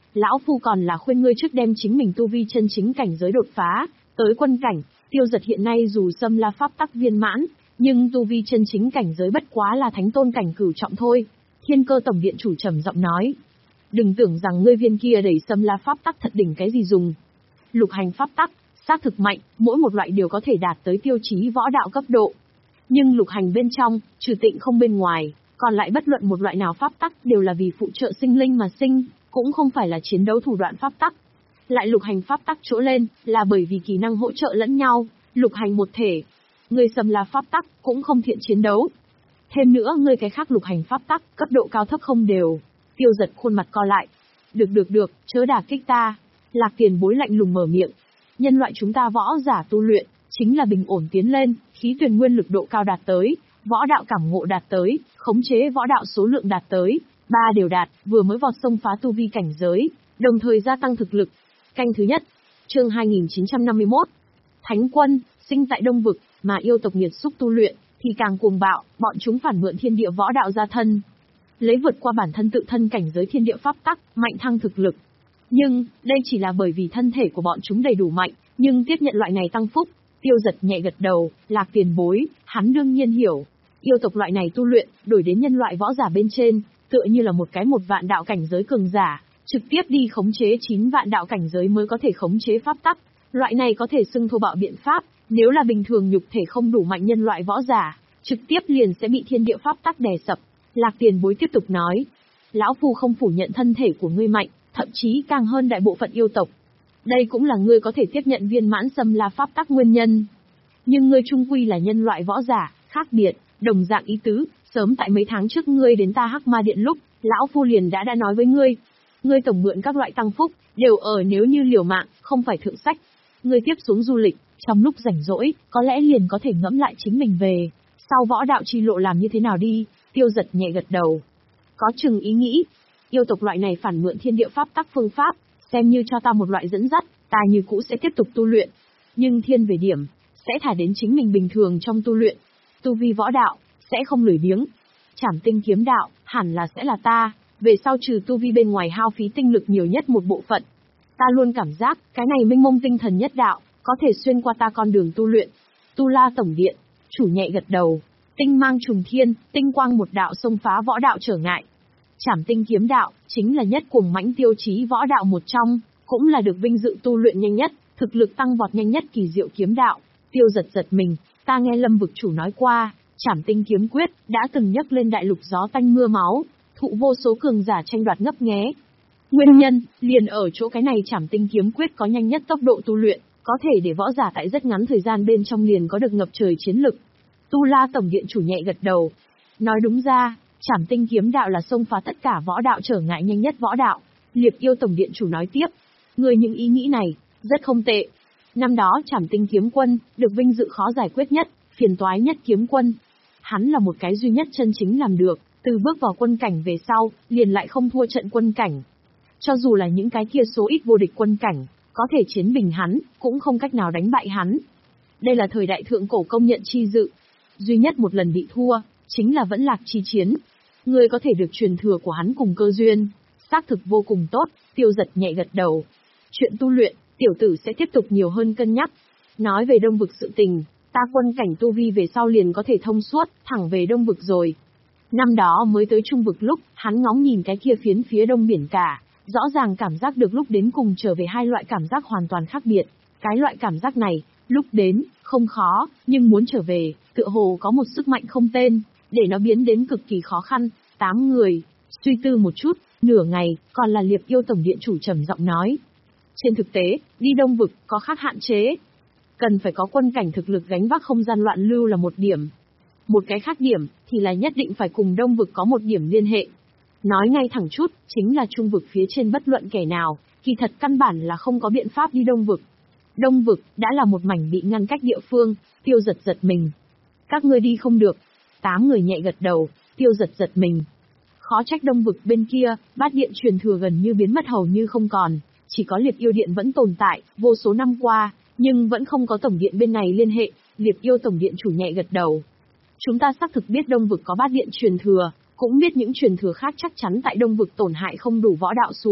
Speaker 1: lão phu còn là khuyên ngươi trước đem chính mình tu vi chân chính cảnh giới đột phá, tới quân cảnh. Tiêu Giật hiện nay dù xâm la pháp tắc viên mãn, nhưng tu vi chân chính cảnh giới bất quá là thánh tôn cảnh cửu trọng thôi. Thiên Cơ Tổng Điện chủ trầm giọng nói. Đừng tưởng rằng ngươi viên kia đẩy xâm la pháp tắc thật đỉnh cái gì dùng. Lục hành pháp tắc, xác thực mạnh, mỗi một loại đều có thể đạt tới tiêu chí võ đạo cấp độ. Nhưng lục hành bên trong, trừ tịnh không bên ngoài, còn lại bất luận một loại nào pháp tắc đều là vì phụ trợ sinh linh mà sinh, cũng không phải là chiến đấu thủ đoạn pháp tắc. Lại lục hành pháp tắc chỗ lên, là bởi vì kỹ năng hỗ trợ lẫn nhau, lục hành một thể. Ngươi xâm la pháp tắc, cũng không thiện chiến đấu. Thêm nữa ngươi cái khác lục hành pháp tắc, cấp độ cao thấp không đều. Tiêu Giật khuôn mặt co lại. Được được được, chớ đả kích ta. Lạc Tiền Bối lạnh lùng mở miệng. Nhân loại chúng ta võ giả tu luyện, chính là bình ổn tiến lên, khí tuyển nguyên lực độ cao đạt tới, võ đạo cảm ngộ đạt tới, khống chế võ đạo số lượng đạt tới, ba đều đạt, vừa mới vọt sông phá tu vi cảnh giới, đồng thời gia tăng thực lực. Canh thứ nhất, chương hai nghìn chín trăm năm mươi mốt. Thánh quân, sinh tại Đông Vực, mà yêu tộc nghiệt xúc tu luyện, thì càng cuồng bạo, bọn chúng phản mượn thiên địa võ đạo gia thân. Lấy vượt qua bản thân tự thân cảnh giới thiên địa pháp tắc, mạnh thăng thực lực. Nhưng, đây chỉ là bởi vì thân thể của bọn chúng đầy đủ mạnh, nhưng tiếp nhận loại này tăng phúc. Tiêu Giật nhẹ gật đầu, Lạc Tiền Bối, hắn đương nhiên hiểu. Yêu tộc loại này tu luyện, đổi đến nhân loại võ giả bên trên, tựa như là một cái một vạn đạo cảnh giới cường giả, trực tiếp đi khống chế chín vạn đạo cảnh giới mới có thể khống chế pháp tắc. Loại này có thể xưng thô bạo biện pháp, nếu là bình thường nhục thể không đủ mạnh nhân loại võ giả, trực tiếp liền sẽ bị thiên địa pháp tắc đè sập. Lạc Tiền Bối tiếp tục nói, lão phu không phủ nhận thân thể của ngươi mạnh, thậm chí càng hơn đại bộ phận yêu tộc. Đây cũng là ngươi có thể tiếp nhận viên mãn xâm la pháp tắc nguyên nhân. Nhưng ngươi trung quy là nhân loại võ giả, khác biệt, đồng dạng ý tứ, sớm tại mấy tháng trước ngươi đến ta Hắc Ma Điện lúc, lão phu liền đã đã nói với ngươi. Ngươi tổng mượn các loại tăng phúc, đều ở nếu như liều mạng, không phải thượng sách. Ngươi tiếp xuống du lịch, trong lúc rảnh rỗi, có lẽ liền có thể ngẫm lại chính mình về. Sau võ đạo chi lộ làm như thế nào đi, Tiêu Giật nhẹ gật đầu. Có chừng ý nghĩ, yêu tộc loại này phản mượn thiên địa pháp tắc phương pháp, xem như cho ta một loại dẫn dắt, ta như cũ sẽ tiếp tục tu luyện. Nhưng thiên về điểm, sẽ thả đến chính mình bình thường trong tu luyện. Tu vi võ đạo, sẽ không lười biếng. Trảm tinh kiếm đạo, hẳn là sẽ là ta, về sau trừ tu vi bên ngoài hao phí tinh lực nhiều nhất một bộ phận. Ta luôn cảm giác, cái này minh mông tinh thần nhất đạo, có thể xuyên qua ta con đường tu luyện. Tu La Tổng Điện, chủ nhẹ gật đầu. Tinh mang trùng thiên, tinh quang một đạo xông phá võ đạo trở ngại. Trảm tinh kiếm đạo, chính là nhất cuồng mãnh tiêu chí võ đạo một trong, cũng là được vinh dự tu luyện nhanh nhất, thực lực tăng vọt nhanh nhất kỳ diệu kiếm đạo. Tiêu Giật giật mình, ta nghe Lâm vực chủ nói qua, Trảm tinh kiếm quyết, đã từng nhấc lên đại lục gió tanh mưa máu, thụ vô số cường giả tranh đoạt ngấp nghé. Nguyên nhân, liền ở chỗ cái này Trảm tinh kiếm quyết có nhanh nhất tốc độ tu luyện, có thể để võ giả tại rất ngắn thời gian bên trong liền có được ngập trời chiến lực. Tu La Tổng Điện chủ nhẹ gật đầu. Nói đúng ra, Trảm tinh kiếm đạo là xông phá tất cả võ đạo trở ngại nhanh nhất võ đạo. Liệp Yêu Tổng Điện chủ nói tiếp, người những ý nghĩ này, rất không tệ. Năm đó Trảm tinh kiếm quân, được vinh dự khó giải quyết nhất, phiền toái nhất kiếm quân. Hắn là một cái duy nhất chân chính làm được, từ bước vào quân cảnh về sau, liền lại không thua trận quân cảnh. Cho dù là những cái kia số ít vô địch quân cảnh, có thể chiến bình hắn, cũng không cách nào đánh bại hắn. Đây là thời đại thượng cổ công nhận chi dự. Duy nhất một lần bị thua, chính là vẫn lạc chi chiến. Người có thể được truyền thừa của hắn cùng cơ duyên, xác thực vô cùng tốt. Tiêu Giật nhẹ gật đầu. Chuyện tu luyện, tiểu tử sẽ tiếp tục nhiều hơn cân nhắc. Nói về Đông Vực sự tình, ta quân cảnh tu vi về sau liền có thể thông suốt, thẳng về Đông Vực rồi. Năm đó mới tới Trung Vực lúc, hắn ngóng nhìn cái kia phiến phía đông biển cả, rõ ràng cảm giác được lúc đến cùng trở về hai loại cảm giác hoàn toàn khác biệt. Cái loại cảm giác này, lúc đến, không khó, nhưng muốn trở về, tựa hồ có một sức mạnh không tên, để nó biến đến cực kỳ khó khăn. Tám người, suy tư một chút, nửa ngày, còn là Liệp Yêu Tổng Điện chủ trầm giọng nói. Trên thực tế, đi Đông Vực, có khác hạn chế. Cần phải có quân cảnh thực lực gánh vác không gian loạn lưu là một điểm. Một cái khác điểm, thì là nhất định phải cùng Đông Vực có một điểm liên hệ. Nói ngay thẳng chút, chính là Trung Vực phía trên bất luận kẻ nào, kỳ thật căn bản là không có biện pháp đi Đông Vực. Đông Vực, đã là một mảnh bị ngăn cách địa phương. Tiêu Giật giật mình. Các ngươi đi không được. Tám người nhẹ gật đầu. Tiêu Giật giật mình. Khó trách Đông Vực bên kia, bát điện truyền thừa gần như biến mất hầu như không còn. Chỉ có Liệp Yêu Điện vẫn tồn tại, vô số năm qua, nhưng vẫn không có Tổng Điện bên này liên hệ. Liệp Yêu Tổng Điện chủ nhẹ gật đầu. Chúng ta xác thực biết Đông Vực có bát điện truyền thừa, cũng biết những truyền thừa khác chắc chắn tại Đông Vực tổn hại không đủ võ đạo xuống,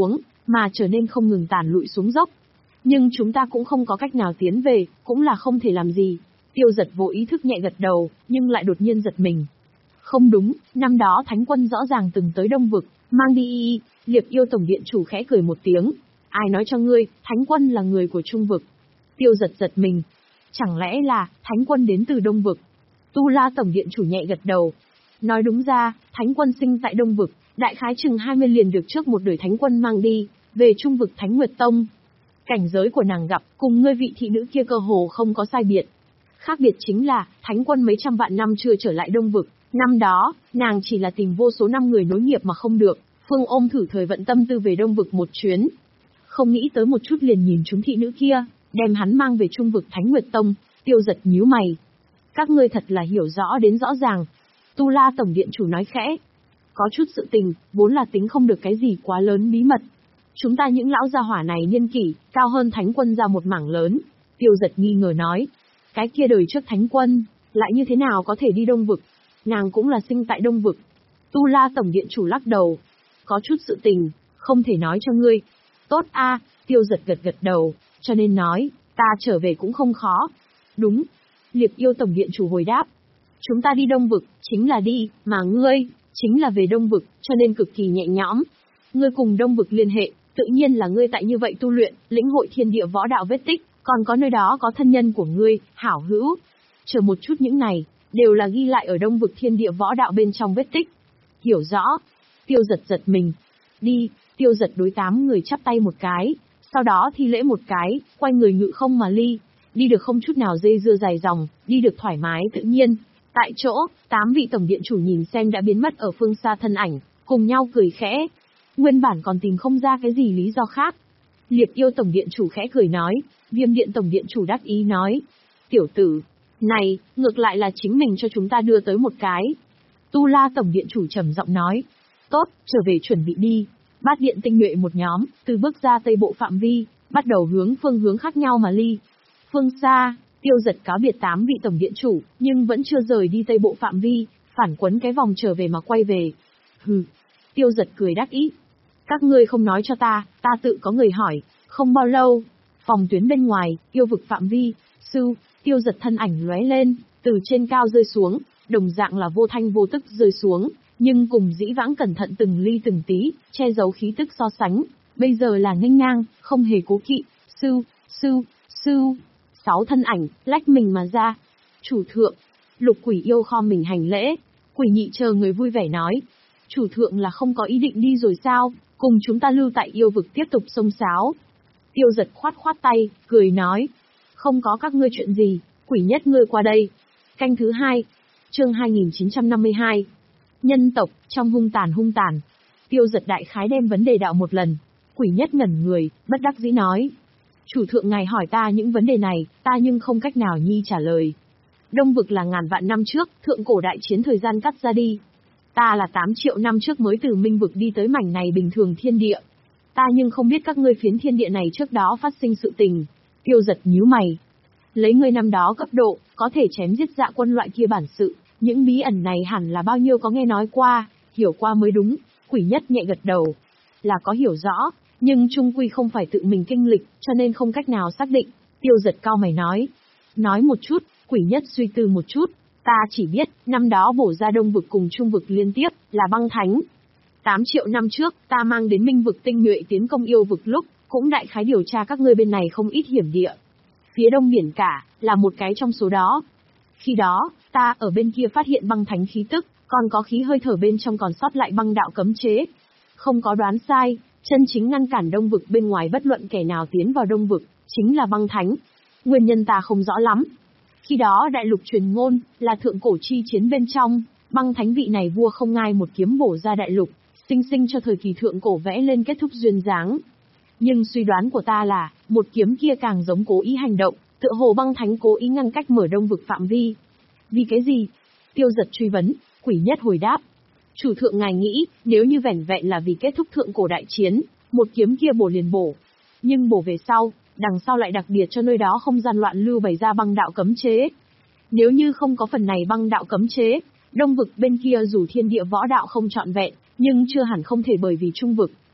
Speaker 1: mà trở nên không ngừng tàn lụi xuống dốc. Nhưng chúng ta cũng không có cách nào tiến về, cũng là không thể làm gì. Tiêu Giật vô ý thức nhẹ gật đầu, nhưng lại đột nhiên giật mình. Không đúng, năm đó Thánh Quân rõ ràng từng tới Đông Vực, mang đi y y. Liệp Yêu tổng điện chủ khẽ cười một tiếng. Ai nói cho ngươi, Thánh Quân là người của Trung Vực? Tiêu Giật giật mình. Chẳng lẽ là, Thánh Quân đến từ Đông Vực? Tu La tổng điện chủ nhẹ gật đầu. Nói đúng ra, Thánh Quân sinh tại Đông Vực, đại khái chừng hai mươi liền được trước một đời Thánh Quân mang đi, về Trung Vực Thánh Nguyệt Tông. Cảnh giới của nàng gặp, cùng ngươi vị thị nữ kia cơ hồ không có sai biệt. Khác biệt chính là, Thánh Quân mấy trăm vạn năm chưa trở lại Đông Vực, năm đó, nàng chỉ là tìm vô số năm người nối nghiệp mà không được, phương ôm thử thời vận tâm tư về Đông Vực một chuyến. Không nghĩ tới một chút liền nhìn chúng thị nữ kia, đem hắn mang về Trung Vực Thánh Nguyệt Tông. Tiêu Giật nhíu mày. Các ngươi thật là hiểu rõ đến rõ ràng. Tu La tổng điện chủ nói khẽ. Có chút sự tình, vốn là tính không được cái gì quá lớn bí mật. Chúng ta những lão gia hỏa này niên kỷ, cao hơn Thánh Quân ra một mảng lớn. Tiêu Giật nghi ngờ nói. Cái kia đời trước Thánh Quân, lại như thế nào có thể đi Đông Vực? Nàng cũng là sinh tại Đông Vực. Tu La tổng điện chủ lắc đầu. Có chút sự tình, không thể nói cho ngươi. Tốt a, Tiêu Giật gật gật đầu, cho nên nói, ta trở về cũng không khó. Đúng. Liệp Yêu tổng điện chủ hồi đáp. Chúng ta đi Đông Vực, chính là đi, mà ngươi, chính là về Đông Vực, cho nên cực kỳ nhẹ nhõm. Ngươi cùng Đông Vực liên hệ, tự nhiên là ngươi tại như vậy tu luyện, lĩnh hội thiên địa võ đạo vết tích, còn có nơi đó có thân nhân của ngươi, hảo hữu. Chờ một chút những này, đều là ghi lại ở Đông Vực thiên địa võ đạo bên trong vết tích. Hiểu rõ. Tiêu Giật giật mình. Đi, Tiêu Giật đối tám người chắp tay một cái, sau đó thi lễ một cái, quay người ngự không mà ly. Đi được không chút nào dây dưa dài dòng, đi được thoải mái tự nhiên. Tại chỗ, tám vị tổng điện chủ nhìn xem đã biến mất ở phương xa thân ảnh, cùng nhau cười khẽ. Nguyên bản còn tìm không ra cái gì lý do khác. Liệp Yêu tổng điện chủ khẽ cười nói, Viêm Điện tổng điện chủ đắc ý nói. Tiểu tử, này, ngược lại là chính mình cho chúng ta đưa tới một cái. Tu La tổng điện chủ trầm giọng nói. Tốt, trở về chuẩn bị đi. Bát điện tinh nhuệ một nhóm, từ bước ra tây bộ phạm vi, bắt đầu hướng phương hướng khác nhau mà ly. Phương xa, Tiêu Giật cáo biệt tám vị tổng điện chủ, nhưng vẫn chưa rời đi tây bộ phạm vi, phản quấn cái vòng trở về mà quay về. Hừ. Tiêu Giật cười đắc ý. Các ngươi không nói cho ta, ta tự có người hỏi. Không bao lâu, phòng tuyến bên ngoài, yêu vực phạm vi, sư, Tiêu Giật thân ảnh lóe lên, từ trên cao rơi xuống, đồng dạng là vô thanh vô tức rơi xuống, nhưng cùng dĩ vãng cẩn thận từng ly từng tí, che giấu khí tức so sánh, bây giờ là nghênh ngang, không hề cố kỵ, sư, sư, sư. Sáu thân ảnh, lách mình mà ra. Chủ thượng, Lục Quỷ yêu khom mình hành lễ. Quỷ nhị chờ người vui vẻ nói. Chủ thượng là không có ý định đi rồi sao, cùng chúng ta lưu tại yêu vực tiếp tục xông xáo. Tiêu Giật khoát khoát tay, cười nói. Không có các ngươi chuyện gì, quỷ nhất ngươi qua đây. Canh thứ hai, chương hai nghìn chín trăm năm mươi hai. Nhân tộc, trong hung tàn hung tàn. Tiêu Giật đại khái đem vấn đề đạo một lần. Quỷ nhất ngẩn người, bất đắc dĩ nói. Chủ thượng ngài hỏi ta những vấn đề này, ta nhưng không cách nào nhi trả lời. Đông Vực là ngàn vạn năm trước, thượng cổ đại chiến thời gian cắt ra đi. Ta là tám triệu năm trước mới từ Minh Vực đi tới mảnh này bình thường thiên địa. Ta nhưng không biết các ngươi phiến thiên địa này trước đó phát sinh sự tình. Tiêu Giật nhíu mày. Lấy ngươi năm đó cấp độ, có thể chém giết dạ quân loại kia bản sự, những bí ẩn này hẳn là bao nhiêu có nghe nói qua, hiểu qua mới đúng. Quỷ nhất nhẹ gật đầu. Là có hiểu rõ. Nhưng trung quy không phải tự mình kinh lịch, cho nên không cách nào xác định. Tiêu Giật cao mày nói. Nói một chút, quỷ nhất suy tư một chút. Ta chỉ biết, năm đó bổ ra Đông Vực cùng Trung Vực liên tiếp, là băng thánh. Tám triệu năm trước, ta mang đến Minh Vực tinh nhuệ tiến công yêu vực lúc, cũng đại khái điều tra các ngươi bên này không ít hiểm địa. Phía đông biển cả, là một cái trong số đó. Khi đó, ta ở bên kia phát hiện băng thánh khí tức, còn có khí hơi thở bên trong còn sót lại băng đạo cấm chế. Không có đoán sai. Chân chính ngăn cản Đông Vực bên ngoài bất luận kẻ nào tiến vào Đông Vực, chính là băng thánh. Nguyên nhân ta không rõ lắm. Khi đó đại lục truyền ngôn, là thượng cổ chi chiến bên trong, băng thánh vị này vua không ngai một kiếm bổ ra đại lục, sinh sinh cho thời kỳ thượng cổ vẽ lên kết thúc duyên dáng. Nhưng suy đoán của ta là, một kiếm kia càng giống cố ý hành động, tựa hồ băng thánh cố ý ngăn cách mở Đông Vực phạm vi. Vì cái gì? Tiêu Giật truy vấn, quỷ nhất hồi đáp. Chủ thượng ngài nghĩ, nếu như vẻn vẹn là vì kết thúc thượng cổ đại chiến, một kiếm kia bổ liền bổ. Nhưng bổ về sau, đằng sau lại đặc biệt cho nơi đó không gian loạn lưu bày ra băng đạo cấm chế. Nếu như không có phần này băng đạo cấm chế, Đông Vực bên kia dù thiên địa võ đạo không trọn vẹn, nhưng chưa hẳn không thể bởi vì Trung Vực,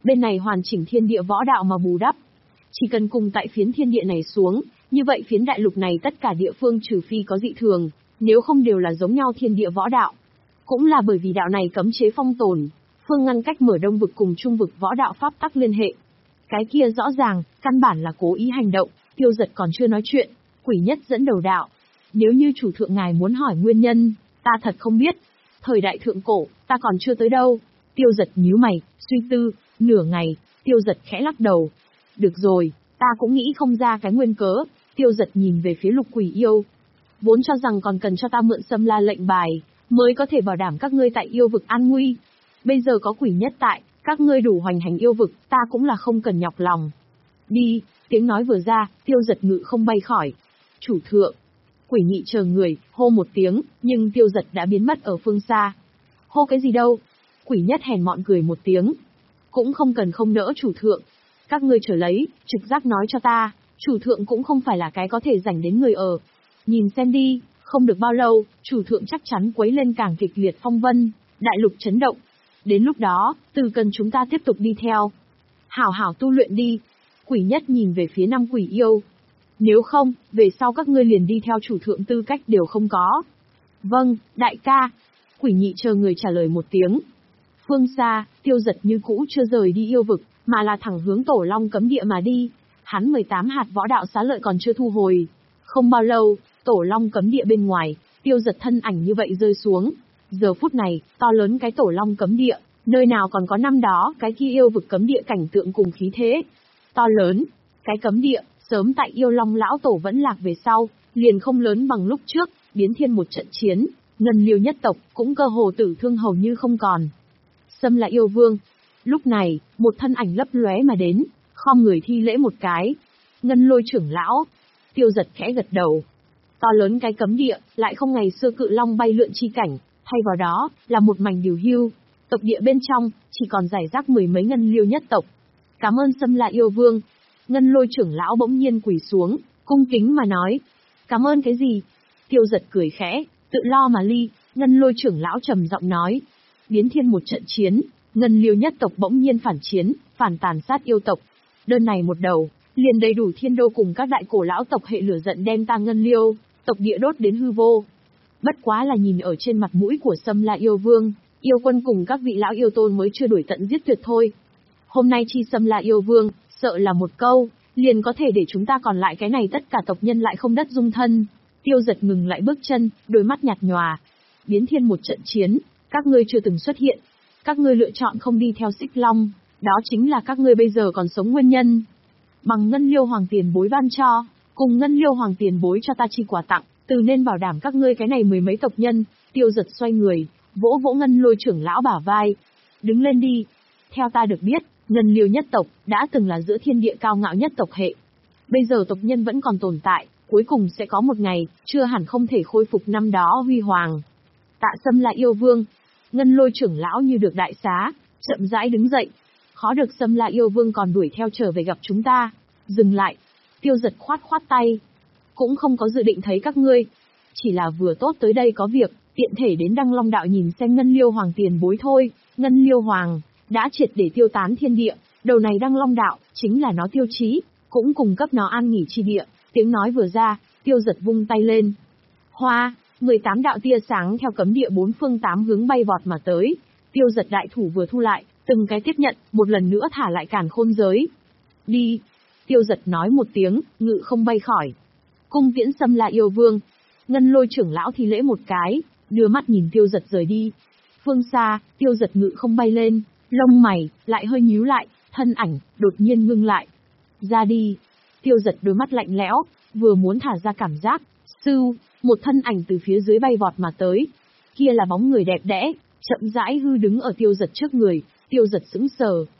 Speaker 1: Bên này hoàn chỉnh thiên địa võ đạo mà bù đắp. Chỉ cần cùng tại phiến thiên địa này xuống, như vậy phiến đại lục này tất cả địa phương trừ phi có dị thường, nếu không đều là giống nhau thiên địa võ đạo. Cũng là bởi vì đạo này cấm chế phong tồn, phương ngăn cách mở đông vực cùng trung vực võ đạo pháp tắc liên hệ. Cái kia rõ ràng, căn bản là cố ý hành động, Tiêu Dật còn chưa nói chuyện, Quỷ Nhất dẫn đầu đạo. Nếu như chủ thượng ngài muốn hỏi nguyên nhân, ta thật không biết. Thời đại thượng cổ, ta còn chưa tới đâu. Tiêu Dật nhíu mày, suy tư, nửa ngày, Tiêu Dật khẽ lắc đầu. Được rồi, ta cũng nghĩ không ra cái nguyên cớ. Tiêu Dật nhìn về phía Lục Quỷ Yêu. Vốn cho rằng còn cần cho ta mượn Xâm La lệnh bài, mới có thể bảo đảm các ngươi tại yêu vực an nguy. Bây giờ có Quỷ Nhất tại, các ngươi đủ hoành hành yêu vực, ta cũng là không cần nhọc lòng. Đi, tiếng nói vừa ra, Tiêu Dật ngự không bay khỏi. Chủ thượng. Quỷ Nhị chờ người, hô một tiếng, nhưng Tiêu Dật đã biến mất ở phương xa. Hô cái gì đâu? Quỷ Nhất hèn mọn cười một tiếng. Cũng không cần không nỡ chủ thượng. Các ngươi trở lấy, trực giác nói cho ta, chủ thượng cũng không phải là cái có thể dành đến người ở. Nhìn xem đi, không được bao lâu, chủ thượng chắc chắn quấy lên càng kịch liệt phong vân, đại lục chấn động. Đến lúc đó, từ cần chúng ta tiếp tục đi theo. Hảo hảo tu luyện đi. Quỷ Nhất nhìn về phía năm quỷ yêu. Nếu không, về sau các ngươi liền đi theo chủ thượng tư cách đều không có. Vâng, đại ca. Quỷ Nhị chờ người trả lời một tiếng. Phương xa, Tiêu Dật như cũ chưa rời đi yêu vực, mà là thẳng hướng Tổ Long cấm địa mà đi. Hắn mười tám hạt võ đạo xá lợi còn chưa thu hồi. Không bao lâu, Tổ Long cấm địa bên ngoài, Tiêu Dật thân ảnh như vậy rơi xuống. Giờ phút này, to lớn cái Tổ Long cấm địa, nơi nào còn có năm đó cái kia yêu vực cấm địa cảnh tượng cùng khí thế. To lớn, cái cấm địa, sớm tại yêu long lão tổ vẫn lạc về sau, liền không lớn bằng lúc trước, biến thiên một trận chiến, ngân liêu nhất tộc cũng cơ hồ tử thương hầu như không còn. Xâm là yêu vương. Lúc này, một thân ảnh lấp lóe mà đến, khom người thi lễ một cái. Ngân lôi trưởng lão. Tiêu Dật khẽ gật đầu. To lớn cái cấm địa, lại không ngày xưa cự long bay lượn chi cảnh, thay vào đó, là một mảnh điều hưu. Tộc địa bên trong, chỉ còn rải rác mười mấy ngân liêu nhất tộc. Cảm ơn Xâm La yêu vương. Ngân lôi trưởng lão bỗng nhiên quỳ xuống, cung kính mà nói. Cảm ơn cái gì? Tiêu Dật cười khẽ, tự lo mà ly. Ngân lôi trưởng lão trầm giọng nói. Biến thiên một trận chiến, ngân liêu nhất tộc bỗng nhiên phản chiến, phản tàn sát yêu tộc. Đơn này một đầu, liền đầy đủ thiên đô cùng các đại cổ lão tộc hệ lửa giận đem ta ngân liêu, tộc địa đốt đến hư vô. Bất quá là nhìn ở trên mặt mũi của Xâm La yêu vương, yêu quân cùng các vị lão yêu tôn mới chưa đuổi tận giết tuyệt thôi. Hôm nay chi Xâm La yêu vương, sợ là một câu, liền có thể để chúng ta còn lại cái này tất cả tộc nhân lại không đất dung thân. Tiêu Dật ngừng lại bước chân, đôi mắt nhạt nhòa. Biến thiên một trận chiến, các ngươi chưa từng xuất hiện. Các ngươi lựa chọn không đi theo Xích Long, đó chính là các ngươi bây giờ còn sống nguyên nhân. Bằng ngân liêu hoàng tiền bối ban cho, cùng ngân liêu hoàng tiền bối cho ta chi quà tặng, từ nên bảo đảm các ngươi cái này mười mấy tộc nhân. Tiêu Dật xoay người, vỗ vỗ ngân lôi trưởng lão bả vai. Đứng lên đi. Theo ta được biết, ngân liêu nhất tộc, đã từng là giữa thiên địa cao ngạo nhất tộc hệ. Bây giờ tộc nhân vẫn còn tồn tại, cuối cùng sẽ có một ngày, chưa hẳn không thể khôi phục năm đó huy hoàng. Tạ Xâm La yêu vương. Ngân lôi trưởng lão như được đại xá, chậm rãi đứng dậy. Khó được Xâm La yêu vương còn đuổi theo trở về gặp chúng ta. Dừng lại. Tiêu Dật khoát khoát tay. Cũng không có dự định thấy các ngươi. Chỉ là vừa tốt tới đây có việc, tiện thể đến Đăng Long đạo nhìn xem ngân liêu hoàng tiền bối thôi. Ngân liêu hoàng đã triệt để tiêu tán thiên địa, đầu này Đăng Long đạo chính là nó tiêu chí, cũng cung cấp nó an nghỉ chi địa. Tiếng nói vừa ra, Tiêu Dật vung tay lên. Hoa, mười tám đạo tia sáng theo cấm địa bốn phương tám hướng bay vọt mà tới. Tiêu Dật đại thủ vừa thu lại, từng cái tiếp nhận, một lần nữa thả lại càn khôn giới. Đi. Tiêu Dật nói một tiếng, ngự không bay khỏi. Cung tiễn Xâm La yêu vương. Ngân lôi trưởng lão thì lễ một cái, đưa mắt nhìn Tiêu Dật rời đi. Phương xa, Tiêu Dật ngự không bay lên, lông mày lại hơi nhíu lại, thân ảnh đột nhiên ngưng lại. Ra đi. Tiêu Dật đôi mắt lạnh lẽo, vừa muốn thả ra cảm giác, sưu, một thân ảnh từ phía dưới bay vọt mà tới. Kia là bóng người đẹp đẽ, chậm rãi hư đứng ở Tiêu Dật trước người. Tiêu Dật sững sờ,